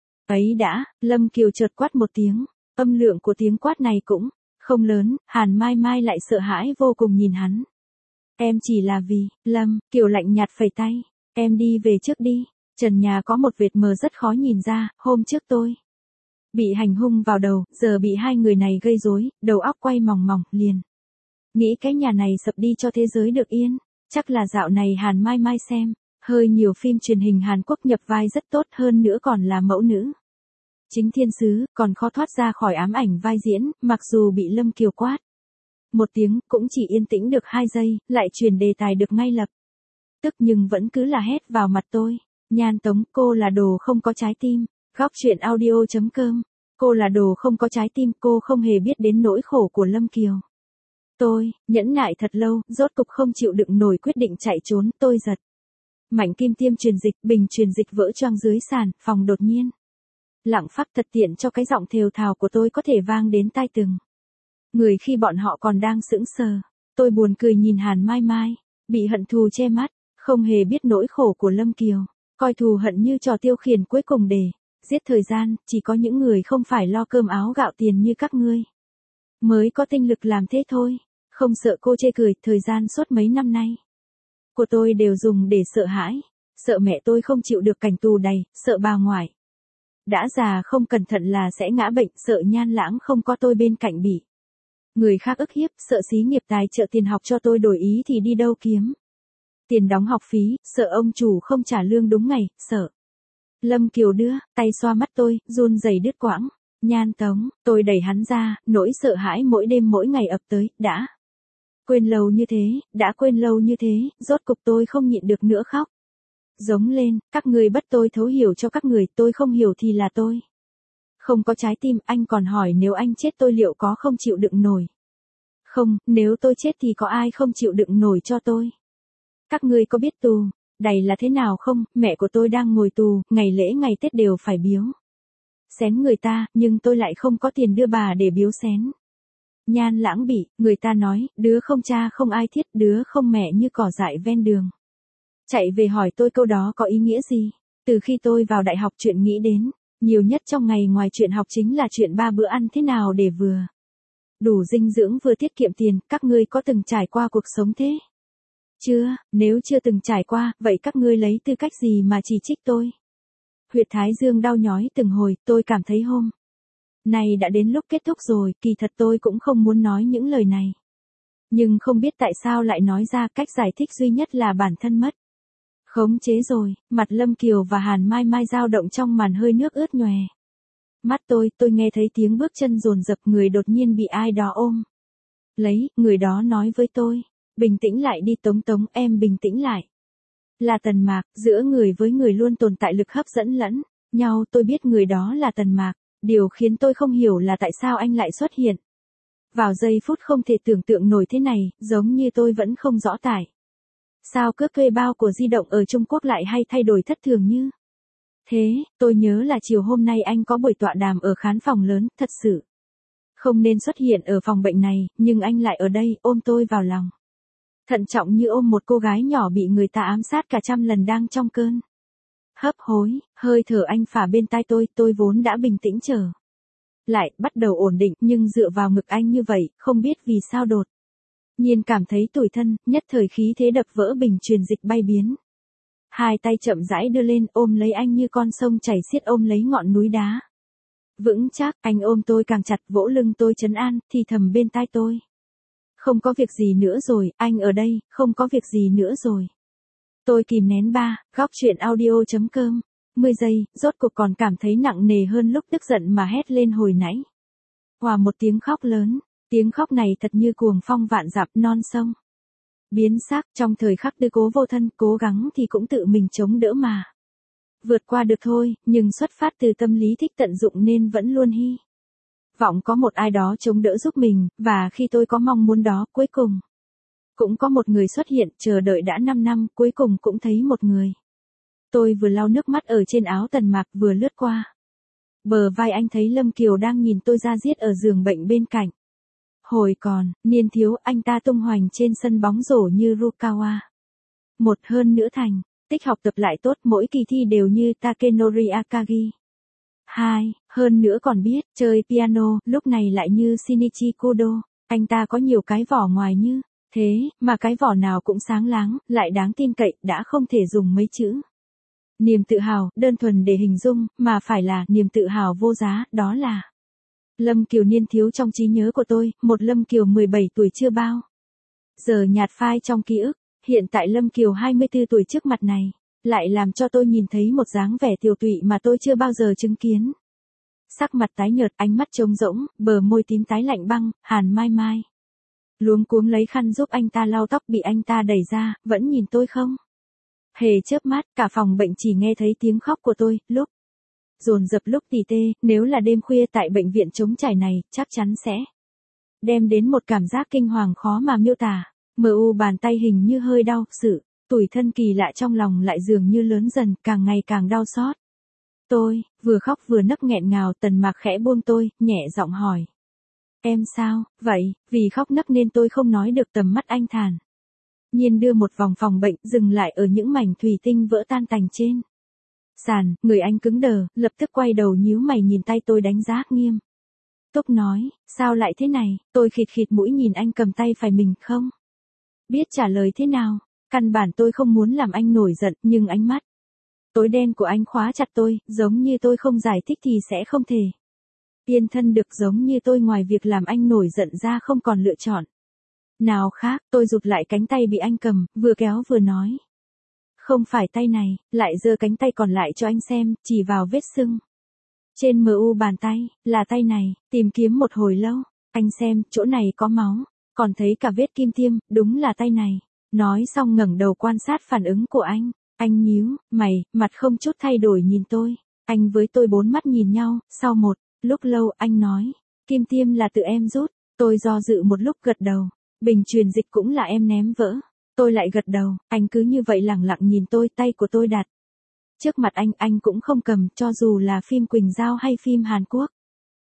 Ấy đã, Lâm Kiều chợt quát một tiếng, âm lượng của tiếng quát này cũng không lớn. Hàn Mai Mai lại sợ hãi vô cùng nhìn hắn. Em chỉ là vì, Lâm Kiều lạnh nhạt phẩy tay, em đi về trước đi. Trần nhà có một vệt mờ rất khó nhìn ra, hôm trước tôi bị hành hung vào đầu, giờ bị hai người này gây rối, đầu óc quay mòng mòng, liền nghĩ cái nhà này sập đi cho thế giới được yên. Chắc là dạo này Hàn Mai Mai xem hơi nhiều phim truyền hình Hàn Quốc nhập vai rất tốt, hơn nữa còn là mẫu nữ chính thiên sứ, còn khó thoát ra khỏi ám ảnh vai diễn. Mặc dù bị Lâm Kiều quát một tiếng, cũng chỉ yên tĩnh được 2 giây, lại truyền đề tài được ngay lập tức, nhưng vẫn cứ là hét vào mặt tôi. Nhan Tống, cô là đồ không có trái tim. Góc truyện audio.com. Cô là đồ không có trái tim, cô không hề biết đến nỗi khổ của Lâm Kiều. Tôi nhẫn nại thật lâu, rốt cục không chịu đựng nổi quyết định chạy trốn. Tôi giật mảnh kim tiêm truyền dịch, bình truyền dịch vỡ choang dưới sàn, phòng đột nhiên lặng phắc, thật tiện cho cái giọng thều thào của tôi có thể vang đến tai từng người khi bọn họ còn đang sững sờ. Tôi buồn cười nhìn Hàn Mai Mai, bị hận thù che mắt, không hề biết nỗi khổ của Lâm Kiều, coi thù hận như trò tiêu khiển cuối cùng để giết thời gian. Chỉ có những người không phải lo cơm áo gạo tiền như các ngươi mới có tinh lực làm thế thôi. Không sợ cô chê cười, thời gian suốt mấy năm nay của tôi đều dùng để sợ hãi. Sợ mẹ tôi không chịu được cảnh tù đầy, sợ bà ngoại đã già không cẩn thận là sẽ ngã bệnh, sợ Nhan Lãng không có tôi bên cạnh bị người khác ức hiếp, sợ xí nghiệp tài trợ tiền học cho tôi đổi ý thì đi đâu kiếm tiền đóng học phí, sợ ông chủ không trả lương đúng ngày, sợ Lâm Kiều đưa tay xoa mắt tôi, run rẩy đứt quãng. Nhan Tống, tôi đẩy hắn ra, nỗi sợ hãi mỗi đêm mỗi ngày ập tới. Đã quên lâu như thế, đã quên lâu như thế, rốt cục tôi không nhịn được nữa khóc giống lên. Các người bắt tôi thấu hiểu cho các người, tôi không hiểu thì là tôi không có trái tim. Anh còn hỏi nếu anh chết tôi liệu có không chịu đựng nổi không? Nếu tôi chết thì có ai không chịu đựng nổi cho tôi? Các ngươi có biết tù đầy là thế nào không? Mẹ của tôi đang ngồi tù, ngày lễ ngày Tết đều phải biếu xén người ta, nhưng tôi lại không có tiền đưa bà để biếu xén Nhan Lãng Bị, người ta nói, đứa không cha không ai thiết, đứa không mẹ như cỏ dại ven đường. Chạy về hỏi tôi câu đó có ý nghĩa gì? Từ khi tôi vào đại học chuyện nghĩ đến, nhiều nhất trong ngày ngoài chuyện học chính là chuyện 3 bữa ăn thế nào để vừa đủ dinh dưỡng vừa tiết kiệm tiền, các ngươi có từng trải qua cuộc sống thế? Chưa, nếu chưa từng trải qua, vậy các ngươi lấy tư cách gì mà chỉ trích tôi? Huyệt thái dương đau nhói từng hồi, tôi cảm thấy hôm nay đã đến lúc kết thúc rồi, kỳ thật tôi cũng không muốn nói những lời này. Nhưng không biết tại sao lại nói ra, cách giải thích duy nhất là bản thân mất khống chế rồi. Mặt Lâm Kiều và Hàn Mai Mai dao động trong màn hơi nước ướt nhòe. Mắt tôi nghe thấy tiếng bước chân dồn dập, người đột nhiên bị ai đó ôm lấy, người đó nói với tôi, bình tĩnh lại đi Tống Tống, em bình tĩnh lại. Là Tần Mạc, giữa người với người luôn tồn tại lực hấp dẫn lẫn nhau, tôi biết người đó là Tần Mạc, điều khiến tôi không hiểu là tại sao anh lại xuất hiện vào giây phút không thể tưởng tượng nổi thế này, giống như tôi vẫn không rõ tại sao cước thuê bao của di động ở Trung Quốc lại hay thay đổi thất thường như thế. Tôi nhớ là chiều hôm nay anh có buổi tọa đàm ở khán phòng lớn, thật sự không nên xuất hiện ở phòng bệnh này, nhưng anh lại ở đây, ôm tôi vào lòng. Thận trọng như ôm một cô gái nhỏ bị người ta ám sát cả trăm lần đang trong cơn hấp hối. Hơi thở anh phả bên tai tôi vốn đã bình tĩnh trở lại, bắt đầu ổn định, nhưng dựa vào ngực anh như vậy, không biết vì sao đột nhiên cảm thấy tủi thân, nhất thời khí thế đập vỡ, bình truyền dịch bay biến. Hai tay chậm rãi đưa lên, ôm lấy anh như con sông chảy xiết ôm lấy ngọn núi đá vững chắc. Anh ôm tôi càng chặt, vỗ lưng tôi trấn an, thì thầm bên tai tôi, không có việc gì nữa rồi, anh ở đây, không có việc gì nữa rồi. Tôi kìm nén góc chuyện audio.com 10 giây, rốt cuộc còn cảm thấy nặng nề hơn lúc tức giận mà hét lên hồi nãy. Hòa một tiếng khóc lớn, tiếng khóc này thật như cuồng phong vạn dặm, non sông biến sắc. Trong thời khắc tư cố vô thân, cố gắng thì cũng tự mình chống đỡ mà vượt qua được thôi, nhưng xuất phát từ tâm lý thích tận dụng nên vẫn luôn hy vọng có một ai đó chống đỡ giúp mình, và khi tôi có mong muốn đó, cuối cùng cũng có một người xuất hiện. Chờ đợi đã 5 năm, cuối cùng cũng thấy một người. Tôi vừa lau nước mắt ở trên áo Tần Mạc, vừa lướt qua bờ vai anh, thấy Lâm Kiều đang nhìn tôi ra diết ở giường bệnh bên cạnh. Hồi còn niên thiếu, anh ta tung hoành trên sân bóng rổ như Rukawa. Một, hơn nữa thành tích học tập lại tốt, mỗi kỳ thi đều như Takenori Akagi. 2, hơn nữa còn biết chơi piano, lúc này lại như Shinichi Kudo. Anh ta có nhiều cái vỏ ngoài như thế, mà cái vỏ nào cũng sáng láng, lại đáng tin cậy, đã không thể dùng mấy chữ niềm tự hào đơn thuần để hình dung, mà phải là niềm tự hào vô giá, đó là Lâm Kiều niên thiếu trong trí nhớ của tôi, một Lâm Kiều 17 tuổi chưa bao giờ nhạt phai trong ký ức. Hiện tại Lâm Kiều 24 tuổi trước mặt này, lại làm cho tôi nhìn thấy một dáng vẻ tiều tụy mà tôi chưa bao giờ chứng kiến. Sắc mặt tái nhợt, ánh mắt trống rỗng, bờ môi tím tái lạnh băng. Hàn Mai Mai luống cuống lấy khăn giúp anh ta lau tóc, bị anh ta đẩy ra, vẫn nhìn tôi không hề chớp mắt. Cả phòng bệnh chỉ nghe thấy tiếng khóc của tôi, lúc dồn dập lúc tỉ tê. Nếu là đêm khuya tại bệnh viện trống trải này, chắc chắn sẽ đem đến một cảm giác kinh hoàng khó mà miêu tả. Bàn tay hình như hơi đau, sự tủi thân kỳ lạ trong lòng lại dường như lớn dần, càng ngày càng đau xót. Tôi vừa khóc vừa nấc nghẹn ngào. Tần Mạc khẽ buông tôi, nhẹ giọng hỏi, em sao vậy? Vì khóc nấc nên tôi không nói được. Tầm mắt anh thản nhiên đưa một vòng phòng bệnh, dừng lại ở những mảnh thủy tinh vỡ tan tành trên sàn. Người anh cứng đờ, lập tức quay đầu nhíu mày nhìn tay tôi đánh giá nghiêm túc nói, sao lại thế này? Tôi khịt khịt mũi nhìn anh cầm tay phải mình, không biết trả lời thế nào. Căn bản tôi không muốn làm anh nổi giận, nhưng ánh mắt tối đen của anh khóa chặt tôi, giống như tôi không giải thích thì sẽ không thể yên thân được, giống như tôi ngoài việc làm anh nổi giận ra không còn lựa chọn nào khác. Tôi rụt lại cánh tay bị anh cầm, vừa kéo vừa nói, không phải tay này. Lại giơ cánh tay còn lại cho anh xem, chỉ vào vết sưng trên bàn tay, là tay này. Tìm kiếm một hồi lâu, anh xem, chỗ này có máu, còn thấy cả vết kim tiêm, đúng là tay này. Nói xong ngẩng đầu quan sát phản ứng của anh. Anh nhíu mày, mặt không chút thay đổi nhìn tôi. Anh với tôi bốn mắt nhìn nhau, sau một lúc lâu anh nói, kim tiêm là tự em rút. Tôi do dự một lúc gật đầu. Bình truyền dịch cũng là em ném vỡ. Tôi lại gật đầu. Anh cứ như vậy lẳng lặng nhìn tôi, tay của tôi đặt trước mặt anh cũng không cầm, cho dù là phim Quỳnh Giao hay phim Hàn Quốc.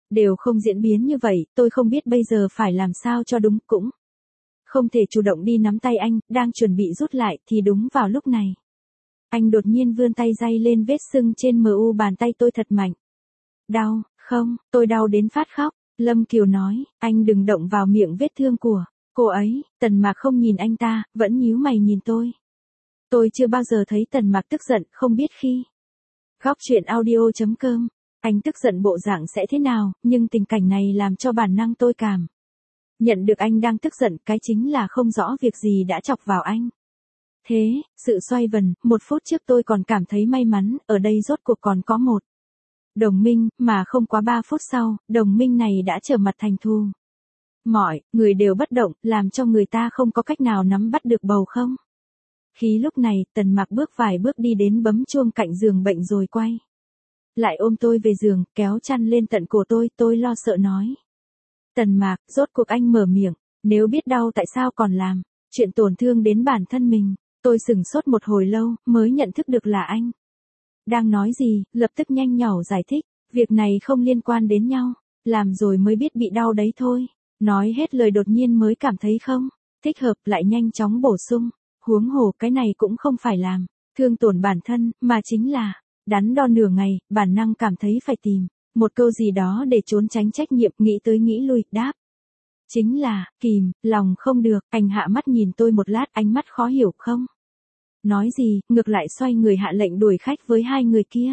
Đều không diễn biến như vậy, tôi không biết bây giờ phải làm sao cho đúng, cũng không thể chủ động đi nắm tay anh, đang chuẩn bị rút lại thì đúng vào lúc này. Anh đột nhiên vươn tay day lên vết sưng trên mu bàn tay tôi thật mạnh. Đau, không, tôi đau đến phát khóc. Lâm Kiều nói, anh đừng động vào miệng vết thương của cô ấy. Tần Mạc không nhìn anh ta, vẫn nhíu mày nhìn tôi. Tôi chưa bao giờ thấy Tần Mạc tức giận, không biết khi. Góc chuyện audio.com, anh tức giận bộ dạng sẽ thế nào, nhưng tình cảnh này làm cho bản năng tôi cảm nhận được anh đang tức giận, cái chính là không rõ việc gì đã chọc vào anh. Thế, sự xoay vần, 1 phút trước tôi còn cảm thấy may mắn, ở đây rốt cuộc còn có một đồng minh, mà không quá 3 phút sau, đồng minh này đã trở mặt thành thù. Mọi người đều bất động, làm cho người ta không có cách nào nắm bắt được bầu không. Khi lúc này, Tần Mạc bước vài bước đi đến bấm chuông cạnh giường bệnh rồi quay lại ôm tôi về giường, kéo chăn lên tận cổ tôi lo sợ nói. Tần Mạc, rốt cuộc anh mở miệng, nếu biết đau tại sao còn làm chuyện tổn thương đến bản thân mình. Tôi sửng sốt một hồi lâu, mới nhận thức được là anh đang nói gì, lập tức nhanh nhỏ giải thích, việc này không liên quan đến nhau, làm rồi mới biết bị đau đấy thôi. Nói hết lời đột nhiên mới cảm thấy không thích hợp, lại nhanh chóng bổ sung, huống hồ cái này cũng không phải làm thương tổn bản thân, mà chính là đắn đo nửa ngày, bản năng cảm thấy phải tìm một câu gì đó để trốn tránh trách nhiệm, nghĩ tới nghĩ lui, đáp. Chính là, kìm, lòng không được. Anh hạ mắt nhìn tôi một lát, ánh mắt khó hiểu không nói gì, ngược lại xoay người hạ lệnh đuổi khách với 2 người kia.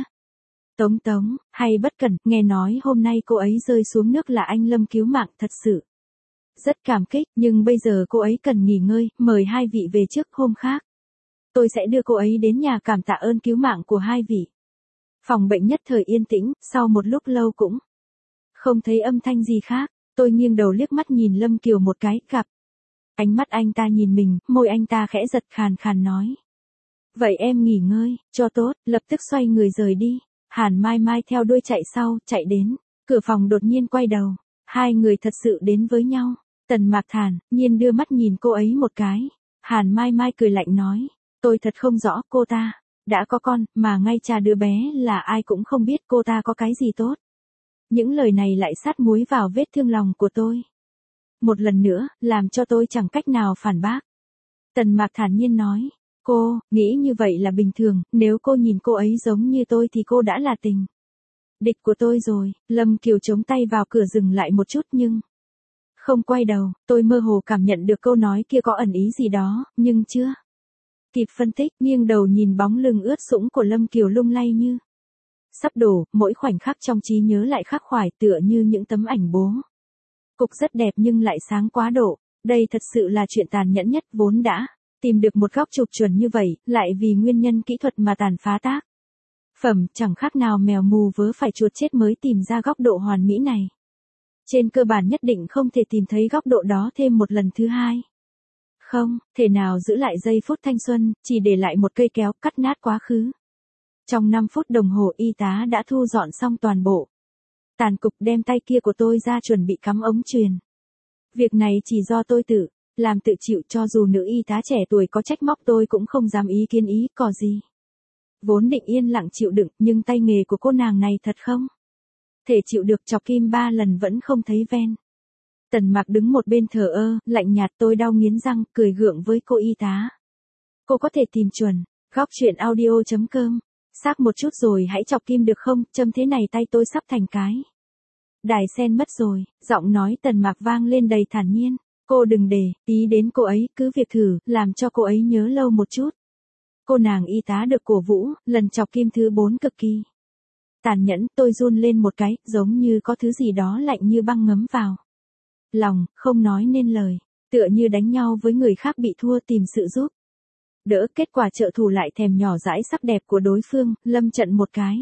Tống, hay bất cẩn, nghe nói hôm nay cô ấy rơi xuống nước là anh Lâm cứu mạng, thật sự rất cảm kích, nhưng bây giờ cô ấy cần nghỉ ngơi, mời 2 vị về trước, hôm khác tôi sẽ đưa cô ấy đến nhà cảm tạ ơn cứu mạng của 2 vị. Phòng bệnh nhất thời yên tĩnh, sau một lúc lâu cũng không thấy âm thanh gì khác. Tôi nghiêng đầu liếc mắt nhìn Lâm Kiều một cái, gặp ánh mắt anh ta nhìn mình, môi anh ta khẽ giật, khàn khàn nói. Vậy em nghỉ ngơi cho tốt, lập tức xoay người rời đi. Hàn Mai Mai theo đuôi chạy sau, chạy đến cửa phòng đột nhiên quay đầu. 2 người thật sự đến với nhau. Tần Mạc thản nhiên đưa mắt nhìn cô ấy một cái. Hàn Mai Mai cười lạnh nói, tôi thật không rõ, cô ta đã có con, mà ngay cha đứa bé là ai cũng không biết, cô ta có cái gì tốt. Những lời này lại sát muối vào vết thương lòng của tôi. Một lần nữa, làm cho tôi chẳng cách nào phản bác. Tần Mạc thản nhiên nói, cô, nghĩ như vậy là bình thường, nếu cô nhìn cô ấy giống như tôi thì cô đã là tình địch của tôi rồi. Lâm Kiều chống tay vào cửa dừng lại một chút nhưng không quay đầu. Tôi mơ hồ cảm nhận được câu nói kia có ẩn ý gì đó, nhưng chưa kịp phân tích, nghiêng đầu nhìn bóng lưng ướt sũng của Lâm Kiều lung lay như sắp đổ, mỗi khoảnh khắc trong trí nhớ lại khắc khoải tựa như những tấm ảnh bố cục rất đẹp nhưng lại sáng quá độ. Đây thật sự là chuyện tàn nhẫn nhất, vốn đã tìm được một góc chụp chuẩn như vậy, lại vì nguyên nhân kỹ thuật mà tàn phá tác phẩm, chẳng khác nào mèo mù vớ phải chuột chết mới tìm ra góc độ hoàn mỹ này. Trên cơ bản nhất định không thể tìm thấy góc độ đó thêm một lần thứ hai. Không thể nào giữ lại giây phút thanh xuân, chỉ để lại một cây kéo cắt nát quá khứ. Trong 5 phút đồng hồ y tá đã thu dọn xong toàn bộ tàn cục, đem tay kia của tôi ra chuẩn bị cắm ống truyền. Việc này chỉ do tôi tự làm tự chịu, cho dù nữ y tá trẻ tuổi có trách móc tôi cũng không dám ý kiến ý cò gì. Vốn định yên lặng chịu đựng, nhưng tay nghề của cô nàng này thật không thể chịu được, chọc kim 3 lần vẫn không thấy ven. Tần Mạc đứng một bên thờ ơ, lạnh nhạt. Tôi đau nghiến răng, cười gượng với cô y tá. Cô có thể tìm chuẩn góc chuyện audio.com xác một chút rồi hãy chọc kim được không, châm thế này tay tôi sắp thành cái đài sen mất rồi. Giọng nói Tần Mạc vang lên đầy thản nhiên. Cô đừng để ý đến cô ấy, cứ việc thử làm cho cô ấy nhớ lâu một chút. Cô nàng y tá được cổ vũ, lần chọc kim thứ 4 cực kỳ tàn nhẫn. Tôi run lên một cái, giống như có thứ gì đó lạnh như băng ngấm vào lòng, không nói nên lời, tựa như đánh nhau với người khác bị thua tìm sự giúp đỡ. Kết quả trợ thủ lại thèm nhỏ dãi sắc đẹp của đối phương, lâm trận một cái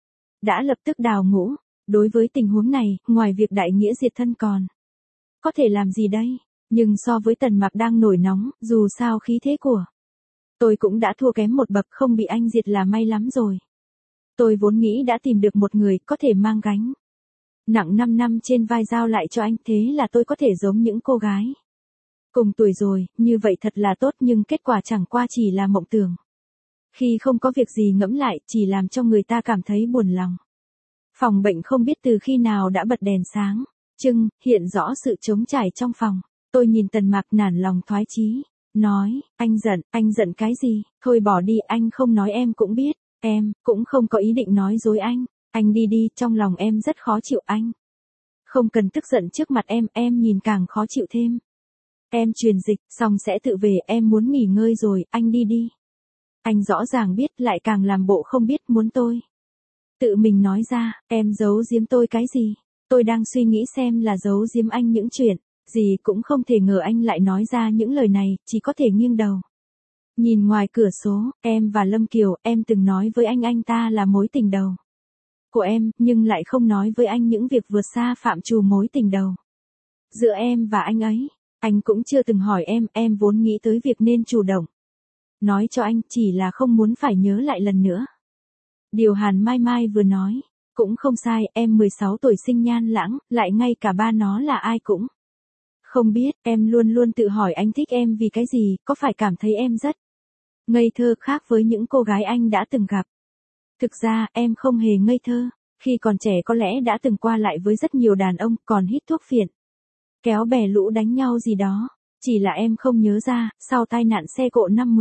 đã lập tức đào ngũ. Đối với tình huống này, ngoài việc đại nghĩa diệt thân còn có thể làm gì đây? Nhưng so với Tần Mạc đang nổi nóng, dù sao khí thế của tôi cũng đã thua kém một bậc, không bị anh diệt là may lắm rồi. Tôi vốn nghĩ đã tìm được một người có thể mang gánh nặng 5 năm trên vai giao lại cho anh, thế là tôi có thể giống những cô gái cùng tuổi rồi, như vậy thật là tốt, nhưng kết quả chẳng qua chỉ là mộng tưởng. Khi không có việc gì ngẫm lại, chỉ làm cho người ta cảm thấy buồn lòng. Phòng bệnh không biết từ khi nào đã bật đèn sáng, trưng, hiện rõ sự trống trải trong phòng. Tôi nhìn Tần Mạc nản lòng thoái chí, nói, anh giận cái gì, thôi bỏ đi, anh không nói em cũng biết, em cũng không có ý định nói dối anh đi đi, trong lòng em rất khó chịu anh. Không cần tức giận trước mặt em nhìn càng khó chịu thêm. Em truyền dịch, xong sẽ tự về, em muốn nghỉ ngơi rồi, anh đi đi. Anh rõ ràng biết, lại càng làm bộ không biết, muốn tôi tự mình nói ra, em giấu giếm tôi cái gì? Tôi đang suy nghĩ xem là giấu giếm anh những chuyện gì, cũng không thể ngờ anh lại nói ra những lời này, chỉ có thể nghiêng đầu. Nhìn ngoài cửa sổ, em và Lâm Kiều, em từng nói với anh ta là mối tình đầu của em, nhưng lại không nói với anh những việc vượt xa phạm trù mối tình đầu giữa em và anh ấy. Anh cũng chưa từng hỏi em vốn nghĩ tới việc nên chủ động nói cho anh, chỉ là không muốn phải nhớ lại lần nữa. Điều Hàn Mai Mai vừa nói cũng không sai, em 16 tuổi sinh Nhan Lãng, lại ngay cả ba nó là ai cũng không biết. Em luôn luôn tự hỏi anh thích em vì cái gì, có phải cảm thấy em rất ngây thơ khác với những cô gái anh đã từng gặp. Thực ra, em không hề ngây thơ. Khi còn trẻ có lẽ đã từng qua lại với rất nhiều đàn ông, còn hít thuốc phiện, kéo bè lũ đánh nhau gì đó. Chỉ là em không nhớ ra, sau tai nạn xe cộ năm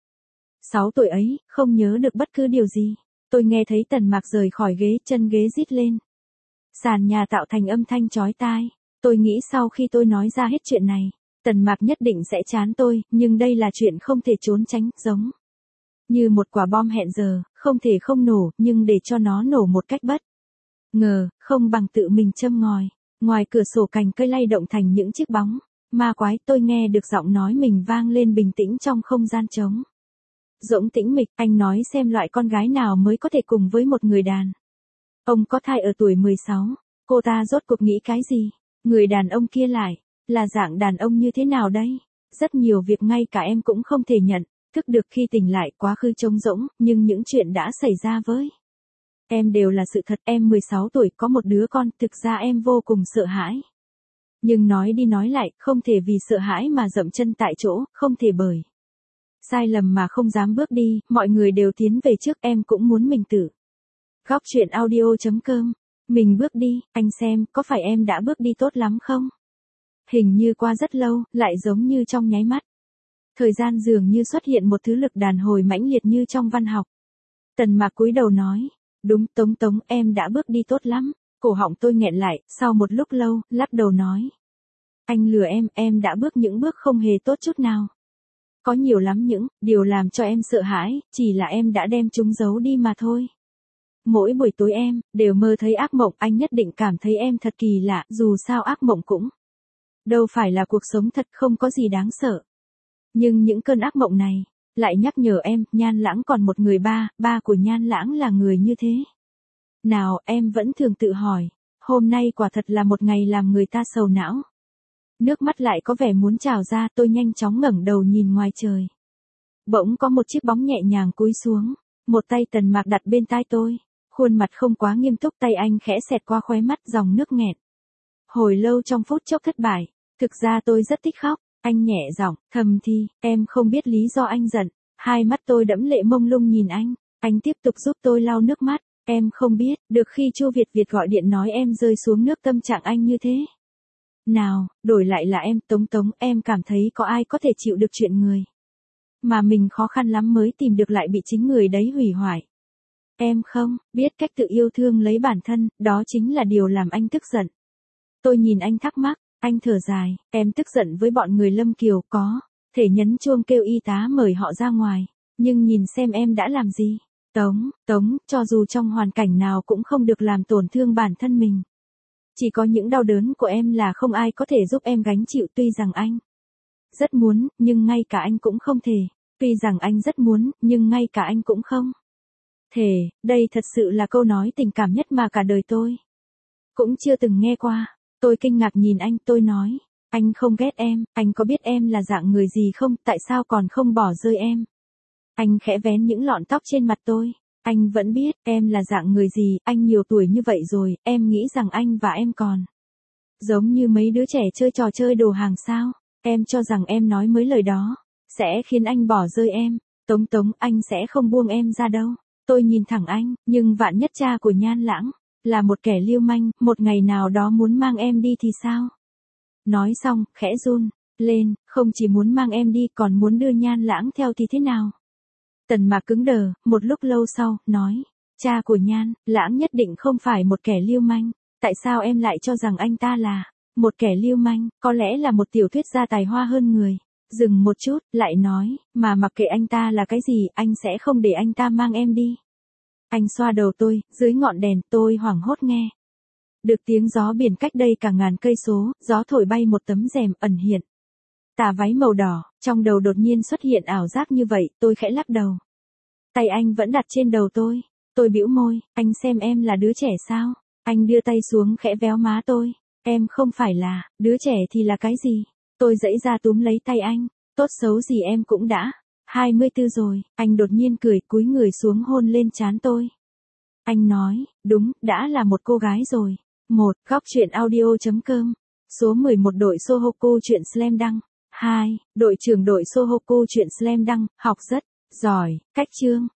16 tuổi ấy, không nhớ được bất cứ điều gì. Tôi nghe thấy Tần Mạc rời khỏi ghế, chân ghế rít lên sàn nhà tạo thành âm thanh chói tai. Tôi nghĩ sau khi tôi nói ra hết chuyện này, Tần Mạc nhất định sẽ chán tôi, nhưng đây là chuyện không thể trốn tránh, giống như một quả bom hẹn giờ, không thể không nổ, nhưng để cho nó nổ một cách bất ngờ, không bằng tự mình châm ngòi. Ngoài cửa sổ cành cây lay động thành những chiếc bóng ma quái, tôi nghe được giọng nói mình vang lên bình tĩnh trong không gian trống rỗng tĩnh mịch. Anh nói xem loại con gái nào mới có thể cùng với một người đàn ông có thai ở tuổi 16, cô ta rốt cuộc nghĩ cái gì? Người đàn ông kia lại là dạng đàn ông như thế nào đây? Rất nhiều việc ngay cả em cũng không thể nhận thức được khi tỉnh lại, quá khứ trống rỗng, nhưng những chuyện đã xảy ra với em đều là sự thật. Em 16 tuổi có một đứa con, thực ra em vô cùng sợ hãi. Nhưng nói đi nói lại, không thể vì sợ hãi mà dậm chân tại chỗ, không thể bởi sai lầm mà không dám bước đi, mọi người đều tiến về trước, em cũng muốn mình tự. Góc chuyện audio.com. Mình bước đi, anh xem, có phải em đã bước đi tốt lắm không? Hình như qua rất lâu, lại giống như trong nháy mắt. Thời gian dường như xuất hiện một thứ lực đàn hồi mãnh liệt như trong văn học. Tần Mạc cúi đầu nói, đúng, Tống, em đã bước đi tốt lắm. Cổ họng tôi nghẹn lại, sau một lúc lâu, lắc đầu nói. Anh lừa em đã bước những bước không hề tốt chút nào. Có nhiều lắm những điều làm cho em sợ hãi, chỉ là em đã đem chúng giấu đi mà thôi. Mỗi buổi tối em đều mơ thấy ác mộng, anh nhất định cảm thấy em thật kỳ lạ, dù sao ác mộng cũng đâu phải là cuộc sống thật, không có gì đáng sợ. Nhưng những cơn ác mộng này lại nhắc nhở em, Nhan Lãng còn một người ba của Nhan Lãng là người như thế nào? Em vẫn thường tự hỏi, hôm nay quả thật là một ngày làm người ta sầu não. Nước mắt lại có vẻ muốn trào ra, tôi nhanh chóng ngẩng đầu nhìn ngoài trời. Bỗng có một chiếc bóng nhẹ nhàng cúi xuống, một tay Tần Mạc đặt bên tai tôi, khuôn mặt không quá nghiêm túc, tay anh khẽ xẹt qua khóe mắt, dòng nước nghẹn. Hồi lâu trong phút chốc thất bại, thực ra tôi rất thích khóc, anh nhẹ giọng, thầm thì, em không biết lý do anh giận. Hai mắt tôi đẫm lệ mông lung nhìn anh tiếp tục giúp tôi lau nước mắt, em không biết, được khi Chu Việt gọi điện nói em rơi xuống nước tâm trạng anh như thế nào, đổi lại là em, Tống, em cảm thấy có ai có thể chịu được chuyện người mà mình khó khăn lắm mới tìm được lại bị chính người đấy hủy hoại. Em không biết cách tự yêu thương lấy bản thân, đó chính là điều làm anh tức giận. Tôi nhìn anh thắc mắc, anh thở dài, em tức giận với bọn người Lâm Kiều, có thể nhấn chuông kêu y tá mời họ ra ngoài, nhưng nhìn xem em đã làm gì. Tống, cho dù trong hoàn cảnh nào cũng không được làm tổn thương bản thân mình. Chỉ có những đau đớn của em là không ai có thể giúp em gánh chịu, tuy rằng anh rất muốn, nhưng ngay cả anh cũng không thể. Tuy rằng anh rất muốn, nhưng ngay cả anh cũng không thể. Đây thật sự là câu nói tình cảm nhất mà cả đời tôi cũng chưa từng nghe qua. Tôi kinh ngạc nhìn anh, tôi nói, anh không ghét em, anh có biết em là dạng người gì không, tại sao còn không bỏ rơi em? Anh khẽ vén những lọn tóc trên mặt tôi. Anh vẫn biết, em là dạng người gì, anh nhiều tuổi như vậy rồi, em nghĩ rằng anh và em còn giống như mấy đứa trẻ chơi trò chơi đồ hàng sao? Em cho rằng em nói mấy lời đó sẽ khiến anh bỏ rơi em. Tống, anh sẽ không buông em ra đâu. Tôi nhìn thẳng anh, nhưng vạn nhất cha của Nhan Lãng Là một kẻ lưu manh, một ngày nào đó muốn mang em đi thì sao? Nói xong, khẽ run lên, không chỉ muốn mang em đi còn muốn đưa Nhan Lãng theo thì thế nào? Tần Mạc cứng đờ, một lúc lâu sau, nói, cha của Nhan Lãng nhất định không phải một kẻ lưu manh, tại sao em lại cho rằng anh ta là một kẻ lưu manh, có lẽ là một tiểu thuyết gia tài hoa hơn người. Dừng một chút, lại nói, mà mặc kệ anh ta là cái gì, anh sẽ không để anh ta mang em đi. Anh xoa đầu tôi, dưới ngọn đèn, tôi hoảng hốt nghe được tiếng gió biển cách đây cả ngàn cây số, gió thổi bay một tấm rèm ẩn hiện tà váy màu đỏ, trong đầu đột nhiên xuất hiện ảo giác như vậy, tôi khẽ lắc đầu. Tay anh vẫn đặt trên đầu tôi bĩu môi, anh xem em là đứa trẻ sao? Anh đưa tay xuống khẽ véo má tôi, em không phải là, đứa trẻ thì là cái gì? Tôi giãy ra túm lấy tay anh, tốt xấu gì em cũng đã 24 rồi, anh đột nhiên cười, cúi người xuống hôn lên trán tôi. Anh nói, đúng, đã là một cô gái rồi. Góc truyện audio.com. Số 11 đội Sohoku truyện slam dunk. 2. Đội trưởng đội Sohoku truyện slam dunk, học rất giỏi. Cách chương